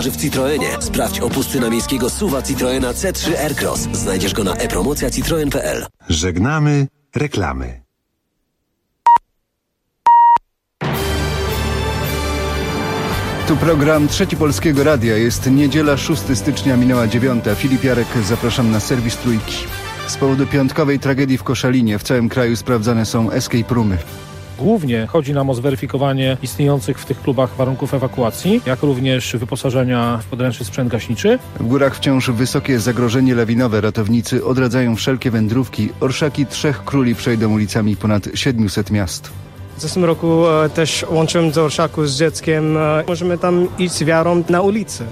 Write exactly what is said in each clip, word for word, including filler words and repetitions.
W Citroenie. Sprawdź opusty na miejskiego S U V-a Citroena C trzy Aircross. Znajdziesz go na e-promocja citroen kropka p l. Żegnamy reklamy. Tu program Trzeci Polskiego Radia. Jest niedziela, szóstego stycznia, minęła dziewiąta. Filip Jarek, zapraszam na serwis Trójki. Z powodu piątkowej tragedii w Koszalinie w całym kraju sprawdzane są escape roomy. Głównie chodzi nam o zweryfikowanie istniejących w tych klubach warunków ewakuacji, jak również wyposażenia w podręczny sprzęt gaśniczy. W górach wciąż wysokie zagrożenie lawinowe. Ratownicy odradzają wszelkie wędrówki. Orszaki Trzech Króli przejdą ulicami ponad siedmiuset miast. W zeszłym roku e, też łączyłem do Orszaku z dzieckiem. E, możemy tam iść z wiarą na ulicę.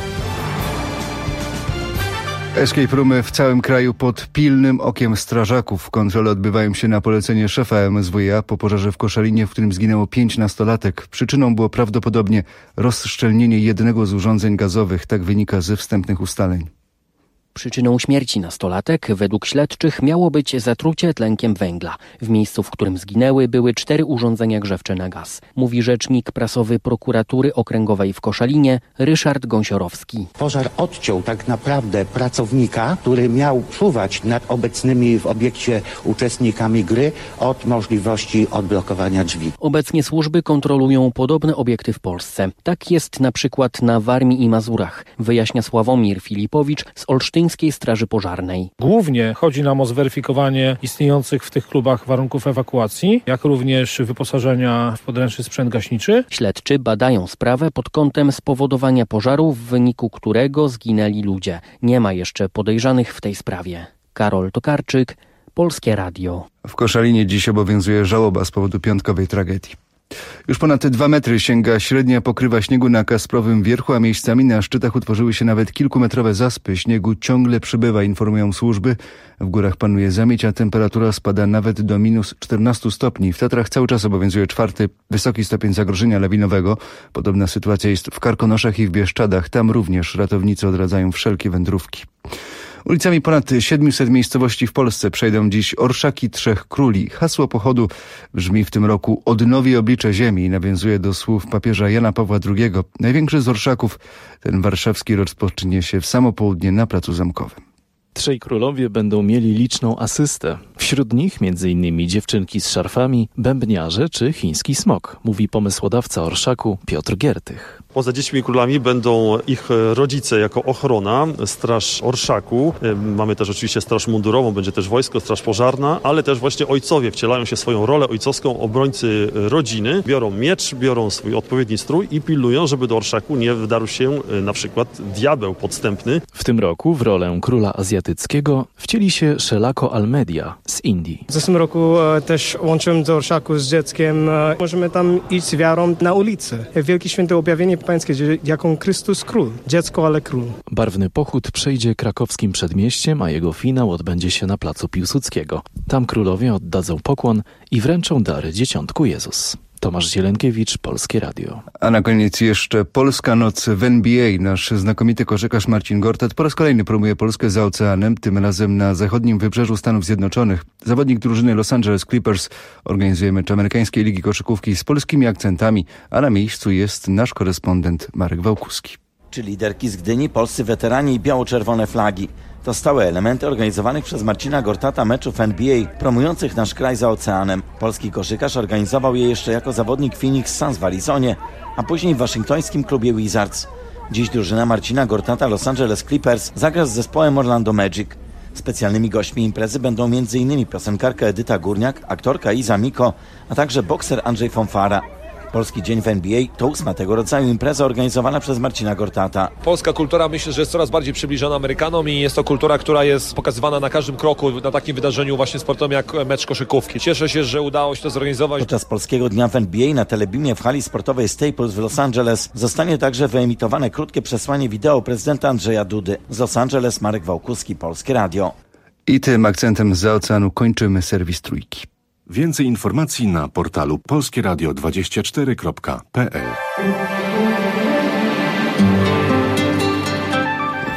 Escape roomy w całym kraju pod pilnym okiem strażaków. Kontrole odbywają się na polecenie szefa M S W iA po pożarze w Koszalinie, w którym zginęło pięć nastolatek. Przyczyną było prawdopodobnie rozszczelnienie jednego z urządzeń gazowych. Tak wynika ze wstępnych ustaleń. Przyczyną śmierci nastolatek według śledczych miało być zatrucie tlenkiem węgla. W miejscu, w którym zginęły, były cztery urządzenia grzewcze na gaz. Mówi rzecznik prasowy Prokuratury Okręgowej w Koszalinie Ryszard Gąsiorowski. Pożar odciął tak naprawdę pracownika, który miał czuwać nad obecnymi w obiekcie uczestnikami gry od możliwości odblokowania drzwi. Obecnie służby kontrolują podobne obiekty w Polsce. Tak jest na przykład na Warmii i Mazurach, wyjaśnia Sławomir Filipowicz z Olsztyńskiej Straży Pożarnej. Głównie chodzi nam o zweryfikowanie istniejących w tych klubach warunków ewakuacji, jak również wyposażenia w podręczny sprzęt gaśniczy. Śledczy badają sprawę pod kątem spowodowania pożaru, w wyniku którego zginęli ludzie. Nie ma jeszcze podejrzanych w tej sprawie. Karol Tokarczyk, Polskie Radio. W Koszalinie dziś obowiązuje żałoba z powodu piątkowej tragedii. Już ponad dwa metry sięga średnia pokrywa śniegu na Kasprowym Wierchu, a miejscami na szczytach utworzyły się nawet kilkumetrowe zaspy. Śniegu ciągle przybywa, informują służby. W górach panuje zamieć, a temperatura spada nawet do minus czternastu stopni. W Tatrach cały czas obowiązuje czwarty wysoki stopień zagrożenia lawinowego. Podobna sytuacja jest w Karkonoszach i w Bieszczadach. Tam również ratownicy odradzają wszelkie wędrówki. Ulicami ponad siedmiuset miejscowości w Polsce przejdą dziś Orszaki Trzech Króli. Hasło pochodu brzmi w tym roku Odnowi oblicze ziemi i nawiązuje do słów papieża Jana Pawła drugiego. Największy z orszaków, ten warszawski, rozpocznie się w samo południe na Placu Zamkowym. Trzej królowie będą mieli liczną asystę. Wśród nich między innymi dziewczynki z szarfami, bębniarze czy chiński smok, mówi pomysłodawca Orszaku Piotr Giertych. Poza dziećmi królami będą ich rodzice jako ochrona, straż Orszaku. Mamy też oczywiście straż mundurową, będzie też wojsko, straż pożarna, ale też właśnie ojcowie wcielają się w swoją rolę ojcowską, obrońcy rodziny. Biorą miecz, biorą swój odpowiedni strój i pilnują, żeby do Orszaku nie wdarł się na przykład diabeł podstępny. W tym roku w rolę króla azjatyckiego wcieli się Szelako Almedia z Indii. W zeszłym roku e, też łączyłem do Orszaku z dzieckiem. E, możemy tam iść z wiarą na ulicę. Wielkie Święte Objawienie Pańskie, jaką Chrystus Król. Dziecko, ale król. Barwny pochód przejdzie krakowskim przedmieściem, a jego finał odbędzie się na placu Piłsudskiego. Tam królowie oddadzą pokłon i wręczą dary Dzieciątku Jezus. Tomasz Zielenkiewicz, Polskie Radio. A na koniec jeszcze Polska Noc w N B A. Nasz znakomity koszykarz Marcin Gortat po raz kolejny promuje Polskę za oceanem, tym razem na zachodnim wybrzeżu Stanów Zjednoczonych. Zawodnik drużyny Los Angeles Clippers organizuje mecz amerykańskiej ligi koszykówki z polskimi akcentami, a na miejscu jest nasz korespondent Marek Wałkuski. Czy liderki z Gdyni, polscy weterani i biało-czerwone flagi. To stałe elementy organizowanych przez Marcina Gortata meczów N B A, promujących nasz kraj za oceanem. Polski koszykarz organizował je jeszcze jako zawodnik Phoenix Suns w Arizonie, a później w waszyngtońskim klubie Wizards. Dziś drużyna Marcina Gortata Los Angeles Clippers zagra z zespołem Orlando Magic. Specjalnymi gośćmi imprezy będą m in piosenkarka Edyta Górniak, aktorka Iza Miko, a także bokser Andrzej Fonfara. Polski Dzień w N B A to ósma tego rodzaju impreza organizowana przez Marcina Gortata. Polska kultura, myślę, że jest coraz bardziej przybliżona Amerykanom i jest to kultura, która jest pokazywana na każdym kroku na takim wydarzeniu właśnie sportowym jak mecz koszykówki. Cieszę się, że udało się to zorganizować. Podczas Polskiego Dnia w N B A na Telebimie w hali sportowej Staples w Los Angeles zostanie także wyemitowane krótkie przesłanie wideo prezydenta Andrzeja Dudy. Z Los Angeles Marek Wałkuski, Polskie Radio. I tym akcentem zza oceanu kończymy serwis Trójki. Więcej informacji na portalu polskie radio dwadzieścia cztery kropka p l.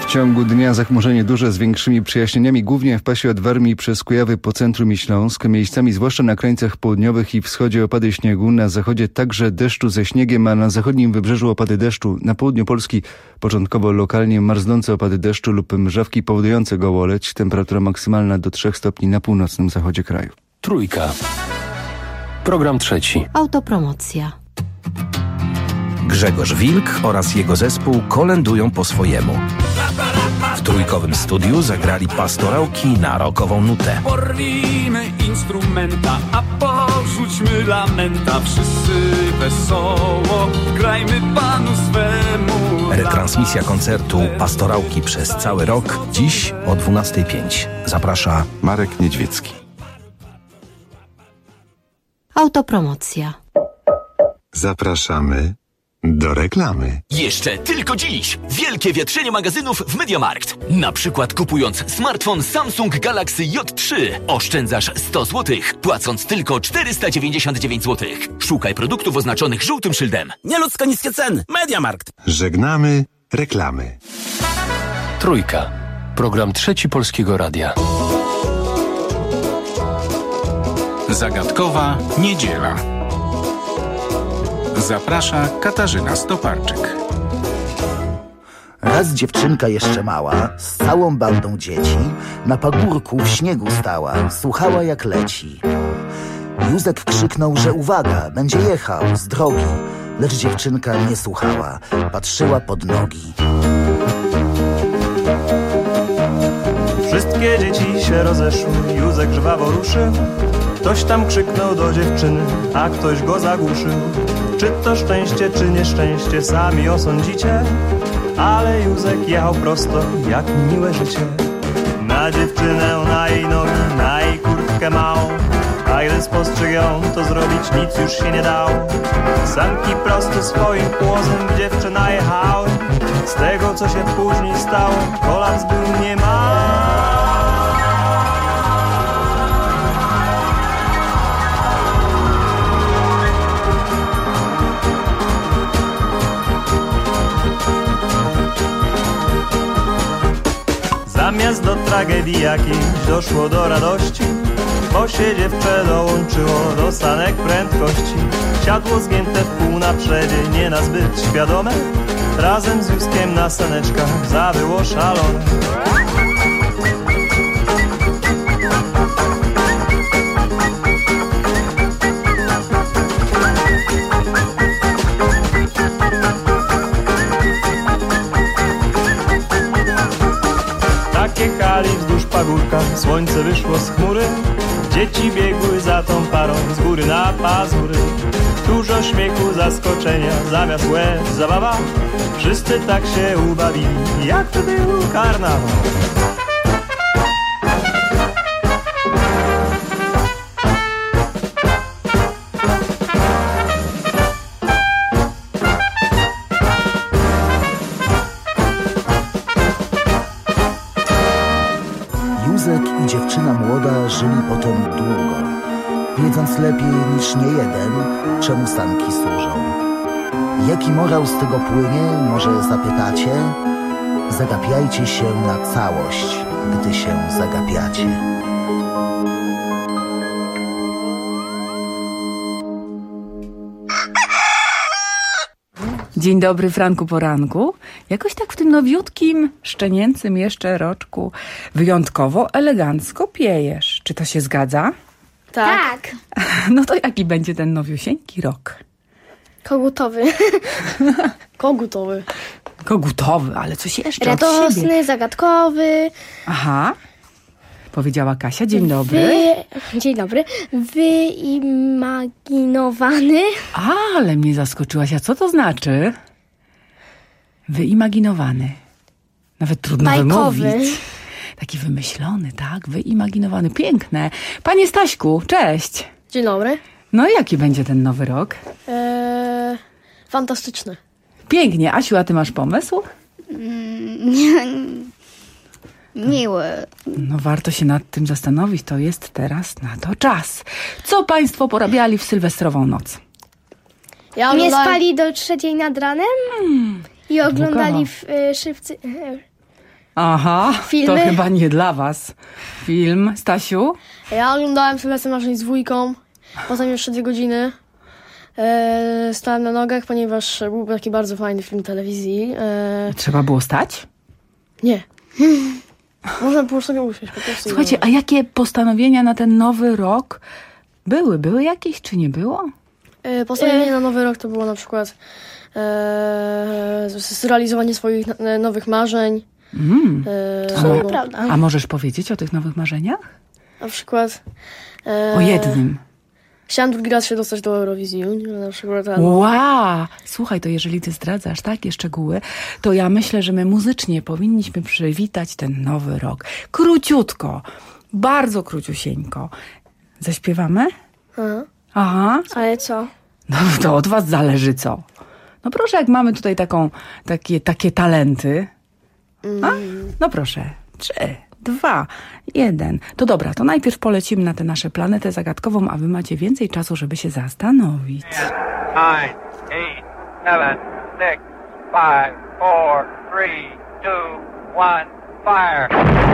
ciągu dnia zachmurzenie duże z większymi przejaśnieniami, głównie w pasie od Warmii przez Kujawy po centrum i Śląsk. Miejscami, zwłaszcza na krańcach południowych i wschodzie, opady śniegu. Na zachodzie także deszczu ze śniegiem, a na zachodnim wybrzeżu opady deszczu. Na południu Polski początkowo lokalnie marznące opady deszczu lub mrzawki powodujące gołoleć. Temperatura maksymalna do trzech stopni na północnym zachodzie kraju. Trójka. Program trzeci. Autopromocja. Grzegorz Wilk oraz jego zespół kolędują po swojemu. W trójkowym studiu zagrali pastorałki na rockową nutę. Porwijmy instrumenta, a porzućmy lamenta. Wszyscy wesoło, grajmy Panu swemu. Retransmisja koncertu Pastorałki przez cały rok dziś o dwunasta pięć. Zaprasza Marek Niedźwiecki. Autopromocja. Zapraszamy do reklamy. Jeszcze tylko dziś wielkie wietrzenie magazynów w MediaMarkt. Na przykład kupując smartfon Samsung Galaxy J trzy oszczędzasz sto złotych, płacąc tylko czterysta dziewięćdziesiąt dziewięć złotych. Szukaj produktów oznaczonych żółtym szyldem. Nieludzko niskie ceny. MediaMarkt. Żegnamy reklamy. Trójka. Program trzeci Polskiego Radia. Zagadkowa niedziela. Zaprasza Katarzyna Stoparczyk. Raz dziewczynka jeszcze mała, z całą bandą dzieci, na pagórku w śniegu stała, słuchała jak leci. Józek krzyknął, że uwaga, będzie jechał z drogi, lecz dziewczynka nie słuchała, patrzyła pod nogi. Wszystkie dzieci się rozeszły, Józek żwawo ruszył. Ktoś tam krzyknął do dziewczyny, a ktoś go zagłuszył. Czy to szczęście, czy nieszczęście, sami osądzicie. Ale Józek jechał prosto, jak miłe życie. Na dziewczynę, na jej nogi, na jej kurtkę małą. A gdy spostrzegł ją, to zrobić nic już się nie dało. Sanki prosto swoim płozem w dziewczynę jechały. Z tego, co się później stało, kolaps był niemały. Zamiast do tragedii jakiejś doszło do radości, bo się dziewczę dołączyło do sanek prędkości. Siadło zgięte w pół na przedzie, nie na zbyt świadome, razem z Józkiem na saneczkach zawyło szalone. Jechali wzdłuż pagórka, słońce wyszło z chmury. Dzieci biegły za tą parą z góry na pazury. Dużo śmiechu, zaskoczenia, zamiast łez zabawa. Wszyscy tak się ubawili, jak to był karnawał. Józek i dziewczyna młoda żyli potem długo, wiedząc lepiej niż niejeden, czemu sanki służą. Jaki morał z tego płynie, może zapytacie? Zagapiajcie się na całość, gdy się zagapiacie. Dzień dobry, Franku Poranku. Jakoś tak w tym nowiutkim, szczenięcym jeszcze roczku wyjątkowo elegancko piejesz. Czy to się zgadza? Tak. No to jaki będzie ten nowiusieńki rok? Kogutowy. Kogutowy. Kogutowy, ale coś jeszcze radosny, od siebie. zagadkowy. Aha. Powiedziała Kasia. Dzień dobry. Wy... Dzień dobry. Wyimaginowany. Ale mnie zaskoczyłaś. A co to znaczy? Wyimaginowany. Nawet trudno bajkowy. Wymówić. Taki wymyślony, tak? Wyimaginowany. Piękne. Panie Staśku, cześć. Dzień dobry. No i jaki będzie ten nowy rok? Eee, fantastyczny. Pięknie. Asiu, a ty masz pomysł? Mm, miły. No warto się nad tym zastanowić. To jest teraz na to czas. Co państwo porabiali w sylwestrową noc? Ja nie spali do trzeciej nad ranem hmm, i oglądali w, y, szybcy, y, Aha, Filmy? to chyba nie dla was. Film, Stasiu? Ja oglądałem Sylwester Marzeń z dwójką, potem jeszcze dwie godziny. E, stałem na nogach, ponieważ był taki bardzo fajny film telewizji. E, Trzeba było stać? nie. Można było sobie usiąść po prostu. Słuchajcie, a jakie postanowienia na ten nowy rok były? Były jakieś, czy nie było? E, postanowienie na nowy rok to było na przykład e, zrealizowanie swoich na, nowych marzeń. Mm. E, A, mo- prawda. a możesz powiedzieć o tych nowych marzeniach? Na przykład... E, O jednym. Chciałam drugi raz się dostać do Eurowizji. Na przykład, albo... Wow! Słuchaj, to jeżeli ty zdradzasz takie szczegóły, to ja myślę, że my muzycznie powinniśmy przywitać ten nowy rok. Króciutko, bardzo króciusieńko. Zaśpiewamy? Aha. Aha. Ale co? No to od was zależy co. No proszę, jak mamy tutaj taką, takie, takie talenty. A? No proszę. Trzy, dwa, jeden. To dobra, to najpierw polecimy na tę naszą planetę zagadkową, a wy macie więcej czasu, żeby się zastanowić. nine, eight, seven, six, five, four, three, two, one, fire.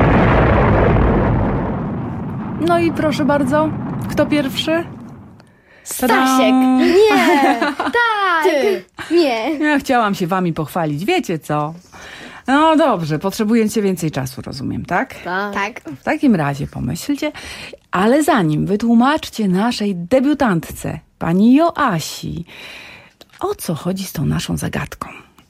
No i proszę bardzo, kto pierwszy? Stasiek. Nie, tak. Ty. Nie. Ja chciałam się wami pochwalić, wiecie co? No dobrze, potrzebujecie więcej czasu, rozumiem, tak? Tak. W takim razie pomyślcie, ale zanim wytłumaczcie naszej debiutantce, pani Joasi, o co chodzi z tą naszą zagadką?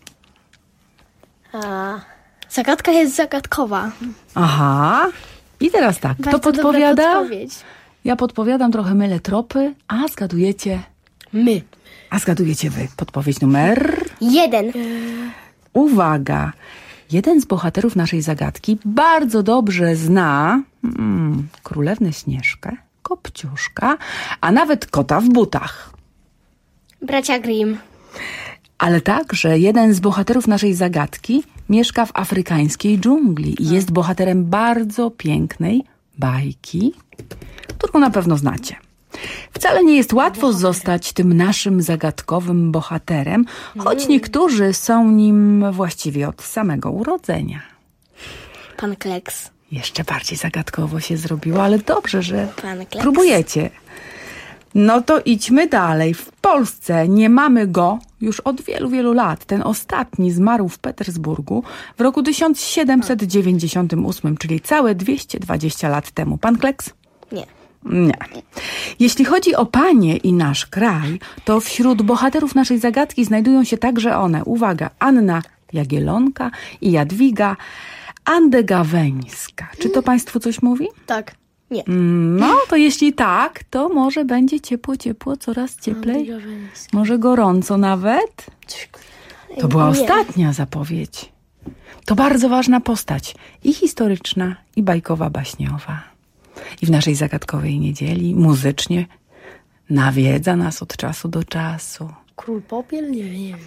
A, zagadka jest zagadkowa. Aha, i teraz tak, kto Bardzo podpowiada? dobra podpowiedź. Ja podpowiadam, trochę mylę tropy, a zgadujecie? My. A zgadujecie wy. Podpowiedź numer... Jeden. Uwaga! Jeden z bohaterów naszej zagadki bardzo dobrze zna mm, królewnę Śnieżkę, Kopciuszka, a nawet kota w butach. Bracia Grimm. Ale także jeden z bohaterów naszej zagadki mieszka w afrykańskiej dżungli i jest bohaterem bardzo pięknej bajki, którą na pewno znacie. Wcale nie jest łatwo zostać tym naszym zagadkowym bohaterem, choć niektórzy są nim właściwie od samego urodzenia. Pan Kleks. Jeszcze bardziej zagadkowo się zrobiło, ale dobrze, że Pan Kleks. próbujecie. No to idźmy dalej. W Polsce nie mamy go już od wielu, wielu lat. Ten ostatni zmarł w Petersburgu w roku tysiąc siedemset dziewięćdziesiątym ósmym, czyli całe dwieście dwadzieścia lat temu. Pan Kleks? Nie. Nie. Jeśli chodzi o panie i nasz kraj, to wśród bohaterów naszej zagadki znajdują się także one. Uwaga, Anna Jagielonka i Jadwiga Andegaweńska. Czy to państwu coś mówi? Tak. Nie. No, to jeśli tak, to może będzie ciepło, ciepło, coraz cieplej. Może gorąco nawet. To była Nie. ostatnia zapowiedź. To bardzo ważna postać. I historyczna, i bajkowa, baśniowa. I w naszej zagadkowej niedzieli muzycznie nawiedza nas od czasu do czasu. Król Popiel? Nie wiem.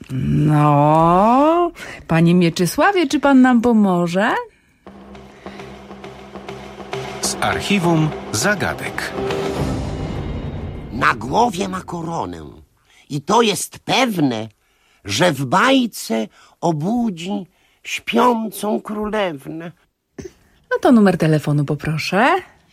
No, panie Mieczysławie, czy pan nam pomoże? Z archiwum zagadek. Na głowie ma koronę i to jest pewne, że w bajce obudzi śpiącą królewnę. No to numer telefonu poproszę.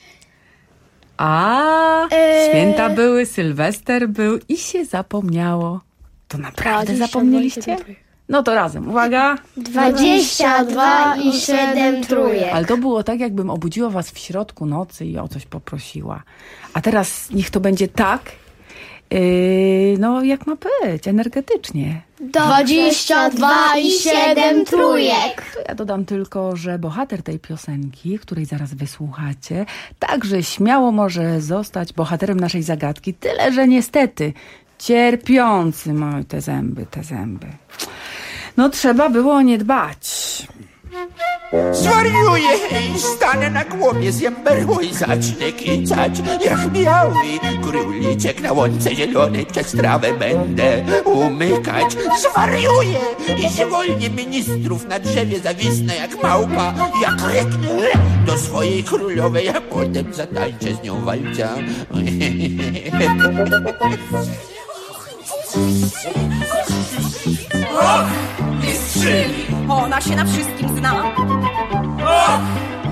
A, Eee. święta były, Sylwester był i się zapomniało. To naprawdę zapomnieliście? No to razem, uwaga. Dwadzieścia dwa i siedem trójek. Ale to było tak, jakbym obudziła was w środku nocy i o coś poprosiła. A teraz niech to będzie tak, yy, no jak ma być, energetycznie. Dwadzieścia dwa i siedem trójek. To ja dodam tylko, że bohater tej piosenki, której zaraz wysłuchacie, także śmiało może zostać bohaterem naszej zagadki, tyle że niestety cierpiący ma te zęby, te zęby. No trzeba było nie dbać. Zwariuję i stanę na głowie, zjem berło i zacznę kicać jak biały króliczek na łące zielonej. Przez trawę będę umykać. Zwariuję i zwolnię ministrów, na drzewie zawisnę jak małpa. Jak ryknę do swojej królowej, a potem zatańczę z nią walca. Och, mistrzyni, ona się na wszystkim zna.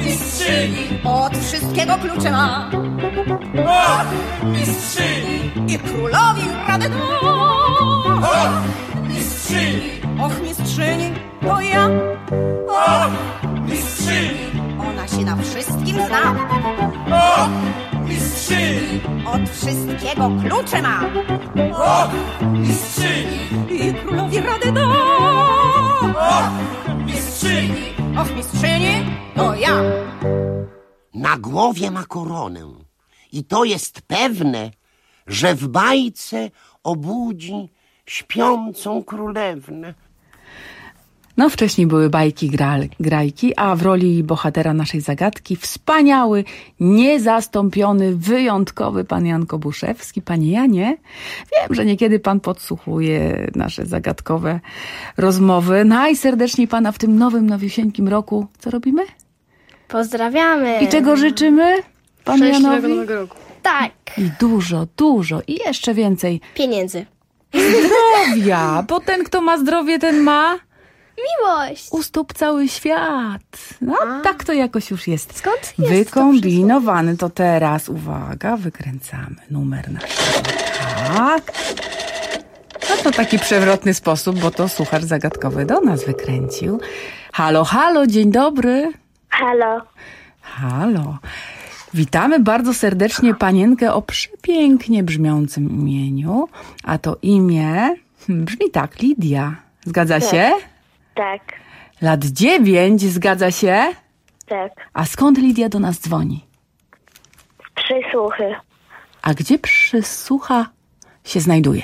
mistrzyni, od wszystkiego klucze ma. Och, mistrzyni, i królowi radę da. Och, mistrzyni, och, mistrzyni, to ja. Och, mistrzyni, ona się na wszystkim zna. Och, mistrzyni, od wszystkiego klucze ma. Och, mistrzyni, i królowi radę da. Och, mistrzyni, och, mistrzyni, to ja. Na głowie ma koronę i to jest pewne, że w bajce obudzi śpiącą królewnę. No wcześniej były bajki gra- grajki, a w roli bohatera naszej zagadki wspaniały, niezastąpiony, wyjątkowy pan Jan Kobuszewski. Panie Janie, wiem, że niekiedy pan podsłuchuje nasze zagadkowe rozmowy. Najserdeczniej pana w tym nowym, nowiusieńkim roku. Co robimy? Pozdrawiamy. I czego życzymy panu Janowi? Nowego roku. Tak. I dużo, dużo i jeszcze więcej. Pieniędzy. Zdrowia, bo ten, kto ma zdrowie, ten ma... Miłość. U stóp cały świat. No A. tak to jakoś już jest. Skąd jest wykombinowany. To, to teraz, uwaga, wykręcamy numer na tak. No to taki przewrotny sposób, bo to słuchacz zagadkowy do nas wykręcił. Halo, halo, dzień dobry. Halo. Halo. Witamy bardzo serdecznie panienkę o przepięknie brzmiącym imieniu. A to imię brzmi tak, Lidia. Zgadza tak. się? Tak. Lat dziewięć, zgadza się? Tak. A skąd Lidia do nas dzwoni? Przysłuchy. A gdzie Przysłucha się znajduje?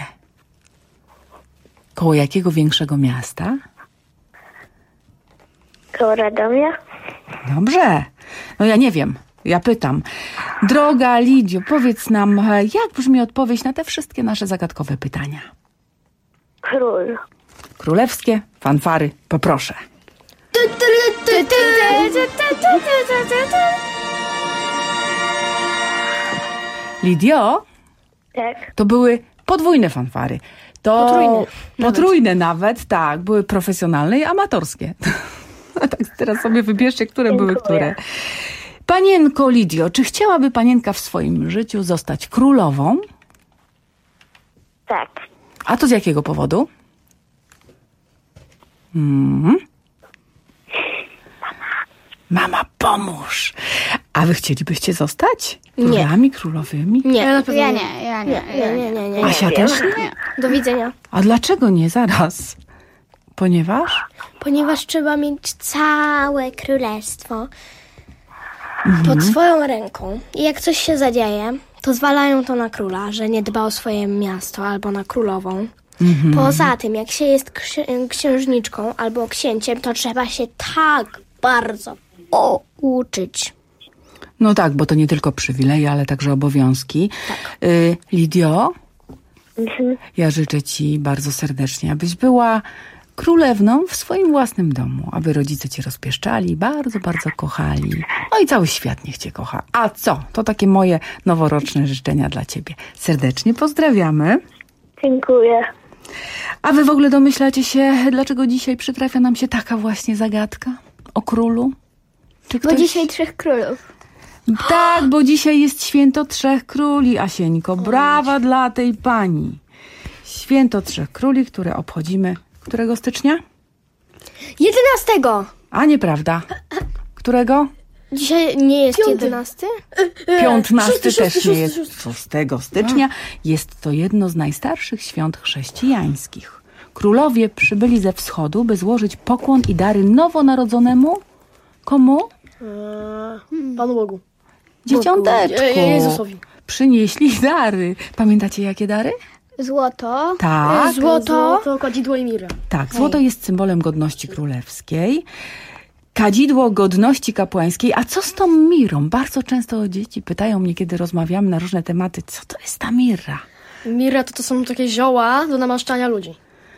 Koło jakiego większego miasta? Koło Radomia? Dobrze. No ja nie wiem. Ja pytam. Droga Lidio, powiedz nam, jak brzmi odpowiedź na te wszystkie nasze zagadkowe pytania? Król. Królewskie fanfary, poproszę. Lidio? Tak. To były podwójne fanfary. To potrójne. Potrójne nawet. nawet, tak. Były profesjonalne i amatorskie. A tak teraz sobie wybierzcie, które Dziękuję. były które. Panienko Lidio, czy chciałaby panienka w swoim życiu zostać królową? Tak. A to z jakiego powodu? Hmm. Mama, pomóż. A wy chcielibyście zostać królami, królowymi? Nie, Ja na pewno ja nie. nie, ja nie, ja nie, nie, nie. Asia nie. też nie? Do widzenia. A dlaczego nie? Zaraz. Ponieważ? Ponieważ trzeba mieć całe królestwo Mhm. pod swoją ręką. I jak coś się zadzieje, to zwalają to na króla, że nie dba o swoje miasto albo na królową. Mhm. Poza tym, jak się jest ksi- księżniczką albo księciem, to trzeba się tak bardzo ouczyć. No tak, bo to nie tylko przywileje, ale także obowiązki. Tak. Y, Lidio, Mhm. ja życzę ci bardzo serdecznie, abyś była królewną w swoim własnym domu, aby rodzice cię rozpieszczali, bardzo, bardzo kochali. No i cały świat niech cię kocha. A co? To takie moje noworoczne życzenia dla ciebie. Serdecznie pozdrawiamy. Dziękuję. A wy w ogóle domyślacie się, dlaczego dzisiaj przytrafia nam się taka właśnie zagadka o królu? Czy Bo dzisiaj trzech królów. Tak, bo dzisiaj jest święto Trzech Króli, Asieńko. Brawa dla tej pani. Święto Trzech Króli, które obchodzimy którego stycznia? Jedenastego. A nieprawda. Którego? Dzisiaj nie jest jedenasty? Piętnasty też nie jest. szóstego stycznia. Jest to jedno z najstarszych świąt chrześcijańskich. Królowie przybyli ze wschodu, by złożyć pokłon i dary nowonarodzonemu. Komu? Panu Bogu. Dzieciąteczku. Jezusowi. Przynieśli dary. Pamiętacie jakie dary? Złoto. Tak. Złoto. Złoto, kadzidło i mirę. Tak, złoto jest symbolem godności królewskiej. Kadzidło godności kapłańskiej. A co z tą mirą? Bardzo często dzieci pytają mnie, kiedy rozmawiamy na różne tematy, co to jest ta mirra? Mira to, to są takie zioła do namaszczania ludzi.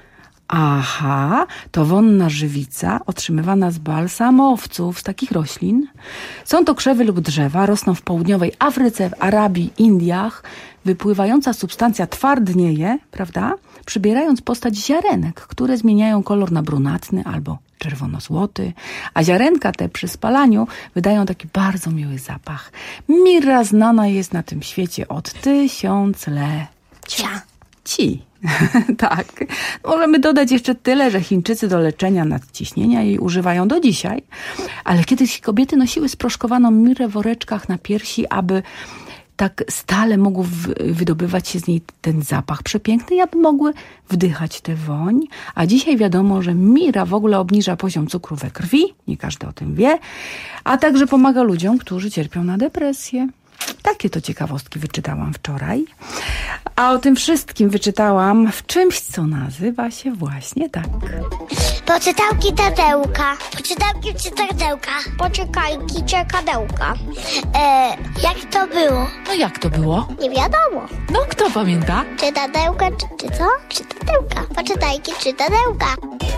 Aha, to wonna żywica otrzymywana z balsamowców, z takich roślin. Są to krzewy lub drzewa, rosną w południowej Afryce, w Arabii, Indiach. Wypływająca substancja twardnieje, prawda? przybierając postać ziarenek, które zmieniają kolor na brunatny albo czerwono-złoty, a ziarenka te przy spalaniu wydają taki bardzo miły zapach. Mirra znana jest na tym świecie od tysiąclecia. Ci. Tak. Możemy dodać jeszcze tyle, że Chińczycy do leczenia nadciśnienia jej używają do dzisiaj, ale kiedyś kobiety nosiły sproszkowaną mirrę w woreczkach na piersi, aby tak stale mógł wydobywać się z niej ten zapach przepiękny i aby mogły wdychać tę woń. A dzisiaj wiadomo, że mirra w ogóle obniża poziom cukru we krwi, nie każdy o tym wie, a także pomaga ludziom, którzy cierpią na depresję. Takie to ciekawostki wyczytałam wczoraj. A o tym wszystkim wyczytałam w czymś, co nazywa się właśnie tak. Poczytałki Tadełka. Poczytałki Tadełka. Poczekajki czekadełka. E, jak to było? No jak to było? Nie wiadomo. No kto pamięta? Czy Tadełka, czy, czy co? Czy Tadełka. Poczytajki czy Tadełka.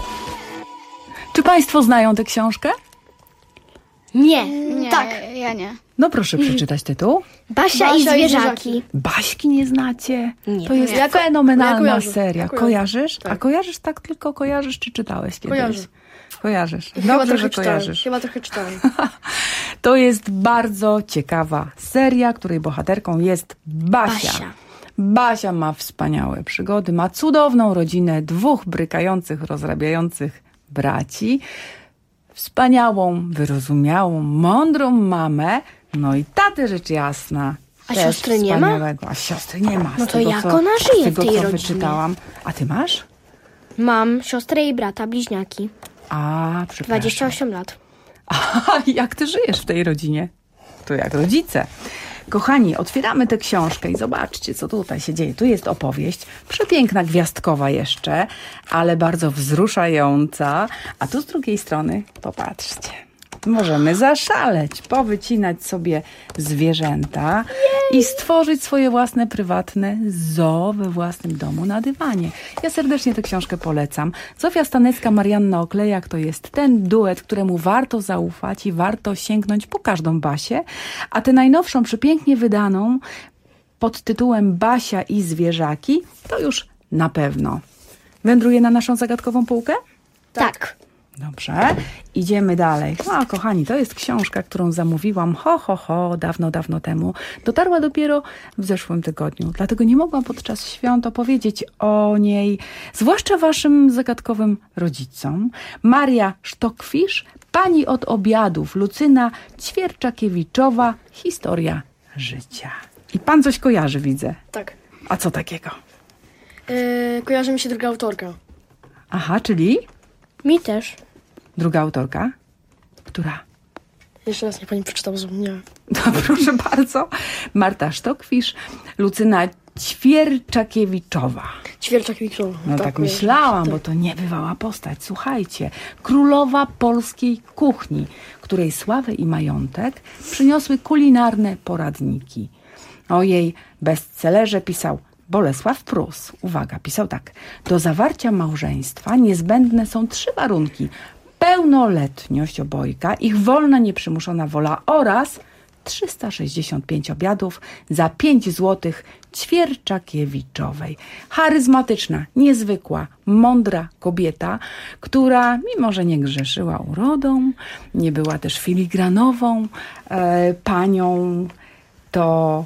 Czy państwo znają tę książkę? Nie. Nie, tak. Ja nie. No proszę przeczytać tytuł. Basia, Basia i i zwierzaki. Baśki nie znacie? Nie. To jest Nie. fenomenalna Ja kojarzę. seria. Kojarzę. Kojarzysz? Tak. A kojarzysz tak tylko kojarzysz, czy czytałeś kiedyś? Kojarzę. Kojarzysz. Chyba Dobrze, trochę że czytałem. kojarzysz. Chyba trochę czytałem. To jest bardzo ciekawa seria, której bohaterką jest Basia. Basia. Basia ma wspaniałe przygody, ma cudowną rodzinę, dwóch brykających, rozrabiających braci, wspaniałą, wyrozumiałą, mądrą mamę, no i tatę rzecz jasna. A też siostry nie ma? wspaniałego. A siostry nie ma. No z to tego, jak co, ona żyje z tego, w tej co rodzinie? wyczytałam. A ty masz? Mam siostrę i brata, bliźniaki. A, przepraszam. dwadzieścia osiem lat. A jak ty żyjesz w tej rodzinie? To jak rodzice. Kochani, otwieramy tę książkę i zobaczcie, co tutaj się dzieje. Tu jest opowieść, przepiękna, gwiazdkowa jeszcze, ale bardzo wzruszająca. A tu z drugiej strony, popatrzcie, możemy zaszaleć, powycinać sobie zwierzęta i stworzyć swoje własne, prywatne zoo we własnym domu na dywanie. Ja serdecznie tę książkę polecam. Zofia Stanecka, Marianna Oklejak to jest ten duet, któremu warto zaufać i warto sięgnąć po każdą Basię. A tę najnowszą, przepięknie wydaną pod tytułem Basia i zwierzaki to już na pewno. Wędruje na naszą zagadkową półkę? Tak. Dobrze, idziemy dalej. No, kochani, to jest książka, którą zamówiłam ho, ho, ho, dawno, dawno temu. Dotarła dopiero w zeszłym tygodniu, dlatego nie mogłam podczas świąt opowiedzieć o niej, zwłaszcza waszym zagadkowym rodzicom. Maria Sztokwisz, Pani od obiadów, Lucyna Ćwierczakiewiczowa, Historia życia. I pan coś kojarzy, widzę. Tak. A co takiego? Yy, kojarzy mi się druga autorka. Aha, czyli? Mi też. Druga autorka? Która? Jeszcze raz, niech pani przeczytał, zapomniałem. No, proszę bardzo. Marta Sztokwisz, Lucyna Ćwierczakiewiczowa. Ćwierczakiewiczowa. No tak, tak myślałam, tak. Bo to niebywała postać. Słuchajcie, królowa polskiej kuchni, której sławę i majątek przyniosły kulinarne poradniki. O jej bestsellerze pisał Bolesław Prus. Uwaga, pisał tak. Do zawarcia małżeństwa niezbędne są trzy warunki. Pełnoletność obojga, ich wolna, nieprzymuszona wola oraz trzysta sześćdziesiąt pięć obiadów za pięć złotych Ćwierczakiewiczowej. Charyzmatyczna, niezwykła, mądra kobieta, która mimo, że nie grzeszyła urodą, nie była też filigranową e, panią, to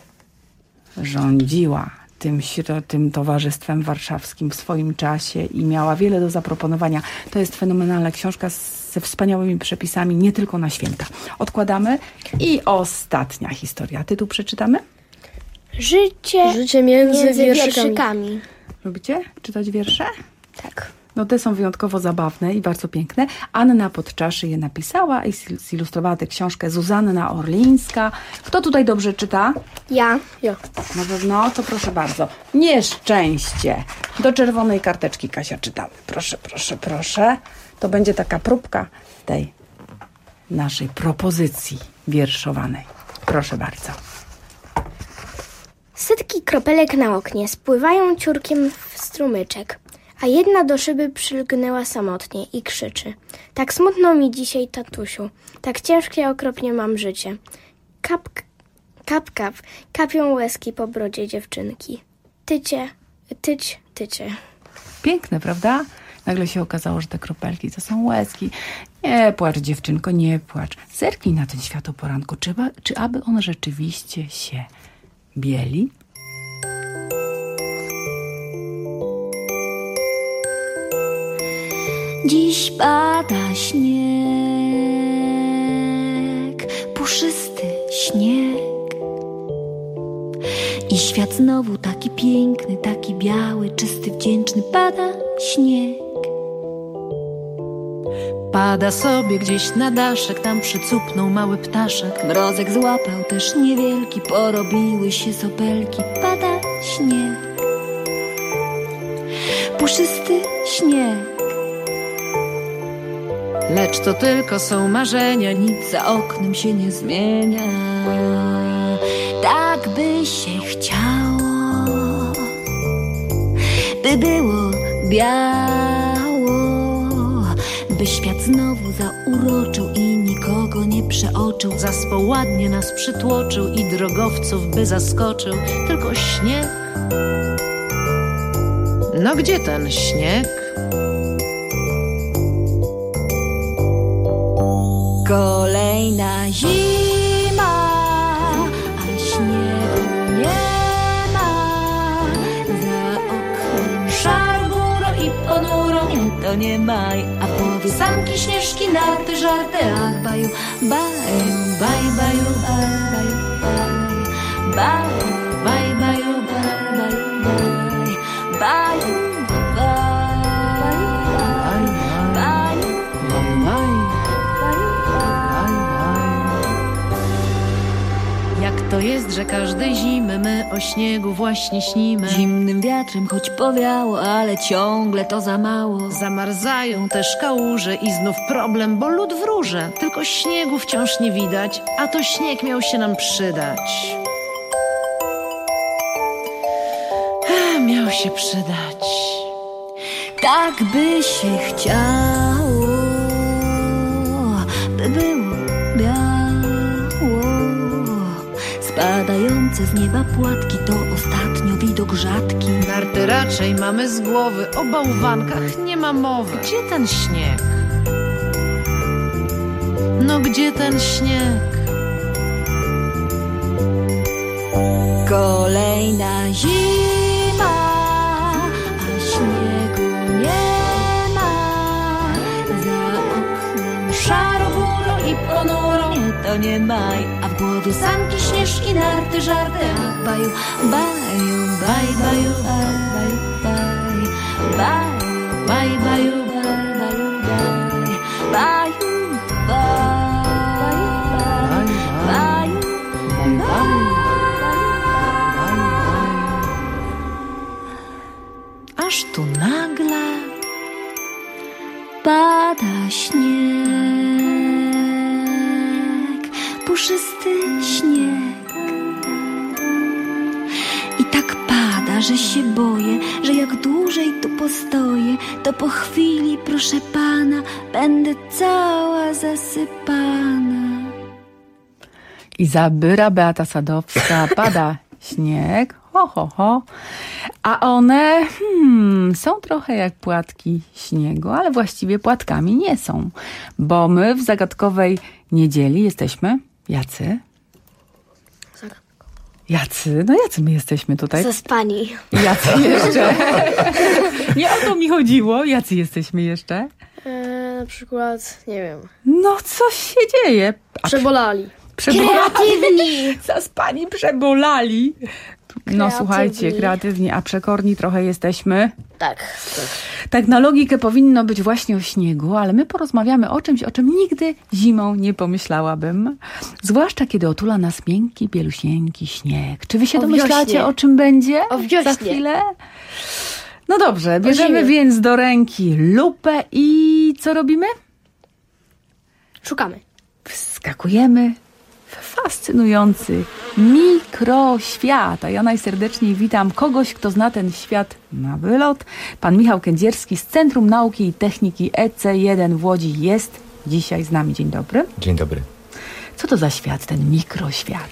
rządziła tym, tym towarzystwem warszawskim w swoim czasie i miała wiele do zaproponowania. To jest fenomenalna książka ze wspaniałymi przepisami, nie tylko na święta. Odkładamy i ostatnia historia. Tytuł przeczytamy? Życie, Życie między, między wierszykami. wierszykami. Lubicie czytać wiersze? Tak. No te są wyjątkowo zabawne i bardzo piękne. Anna Podczaszy je napisała i zilustrowała tę książkę Zuzanna Orlińska. Kto tutaj dobrze czyta? Ja. Ja. Na pewno, to proszę bardzo. Nieszczęście. Do czerwonej karteczki, Kasia, czytamy. Proszę, proszę, proszę. To będzie taka próbka tej naszej propozycji wierszowanej. Proszę bardzo. Setki kropelek na oknie spływają ciurkiem w strumyczek, a jedna do szyby przylgnęła samotnie i krzyczy. Tak smutno mi dzisiaj, tatusiu, tak ciężkie okropnie mam życie. Kap, kap, kap, kapią łezki po brodzie dziewczynki. Tycie, tyć, tycie. Piękne, prawda? Nagle się okazało, że te kropelki to są łezki. Nie płacz, dziewczynko, nie płacz. Zerknij na ten świat o poranku. Czy, czy aby on rzeczywiście się bieli? Dziś pada śnieg, puszysty śnieg. I świat znowu taki piękny, taki biały, czysty, wdzięczny. Pada śnieg. Pada sobie gdzieś na daszek, tam przycupnął mały ptaszek. Mrozek złapał też niewielki, porobiły się sopelki. Pada śnieg, puszysty śnieg. Lecz to tylko są marzenia, nic za oknem się nie zmienia. Tak by się chciało, by było biało, by świat znowu zauroczył i nikogo nie przeoczył. Zaspał ładnie nas przytłoczył i drogowców by zaskoczył. Tylko śnieg. No gdzie ten śnieg? Kolejna zima, a śniegu nie ma. Za oknem szaro, góro i ponuro. Nie, to nie maj, a powie sanki, śnieżki, narty, żarty. Ach, baju, baju, baj, baju, baj, baju, baj, baj, baju, baj, baju, baj, baju, To jest, że każdej zimy my o śniegu właśnie śnimy. Zimnym wiatrem choć powiało, ale ciągle to za mało. Zamarzają też kałuże i znów problem, bo lód wróży. Tylko śniegu wciąż nie widać, a to śnieg miał się nam przydać. A, miał się przydać. Tak by się chciało, by było biało. Spadające z nieba płatki to ostatnio widok rzadki. Narty raczej mamy z głowy, o bałwankach nie ma mowy. Gdzie ten śnieg? No gdzie ten śnieg? Kolejna zima, a śniegu nie ma. Za oknem szaro, góro i ponuro. Nie, to nie maj, a w głowie sanki, śnieżki, narty, żarty. Ach, baju, baju, baj, baju, baj, baj, baj, baj, baju, baj, baju, baj, baju, baj, baju, baj. Aż tu nagle pada śnieg, puszysty śnieg. I tak pada, że się boję, że jak dłużej tu postoję, to po chwili, proszę pana, będę cała zasypana. Izabyra Beata Sadowska, pada śnieg, ho, ho, ho. A one hmm, są trochę jak płatki śniegu, ale właściwie płatkami nie są. Bo my w zagadkowej niedzieli jesteśmy jacy? Jacy? No jacy my jesteśmy tutaj? Zaspani. Jacy jeszcze? Nie o to mi chodziło. Jacy jesteśmy jeszcze? E, na przykład, nie wiem. No coś się dzieje. A Przebolali. Kreatywni. Zaspani, przebolali. No słuchajcie, kreatywni, a przekorni trochę jesteśmy. Tak, tak. Tak na logikę powinno być właśnie o śniegu, ale my porozmawiamy o czymś, o czym nigdy zimą nie pomyślałabym. Zwłaszcza kiedy otula nas miękki, bielusieńki śnieg. Czy wy się o domyślacie, wiośnie. o czym będzie o wiośnie. za chwilę? No dobrze, bierzemy więc do ręki lupę i co robimy? Szukamy. Wskakujemy w fascynujący mikroświat. A ja najserdeczniej witam kogoś, kto zna ten świat na wylot. Pan Michał Kędzierski z Centrum Nauki i Techniki E C jeden w Łodzi jest dzisiaj z nami. Dzień dobry. Dzień dobry. Co to za świat, ten mikroświat?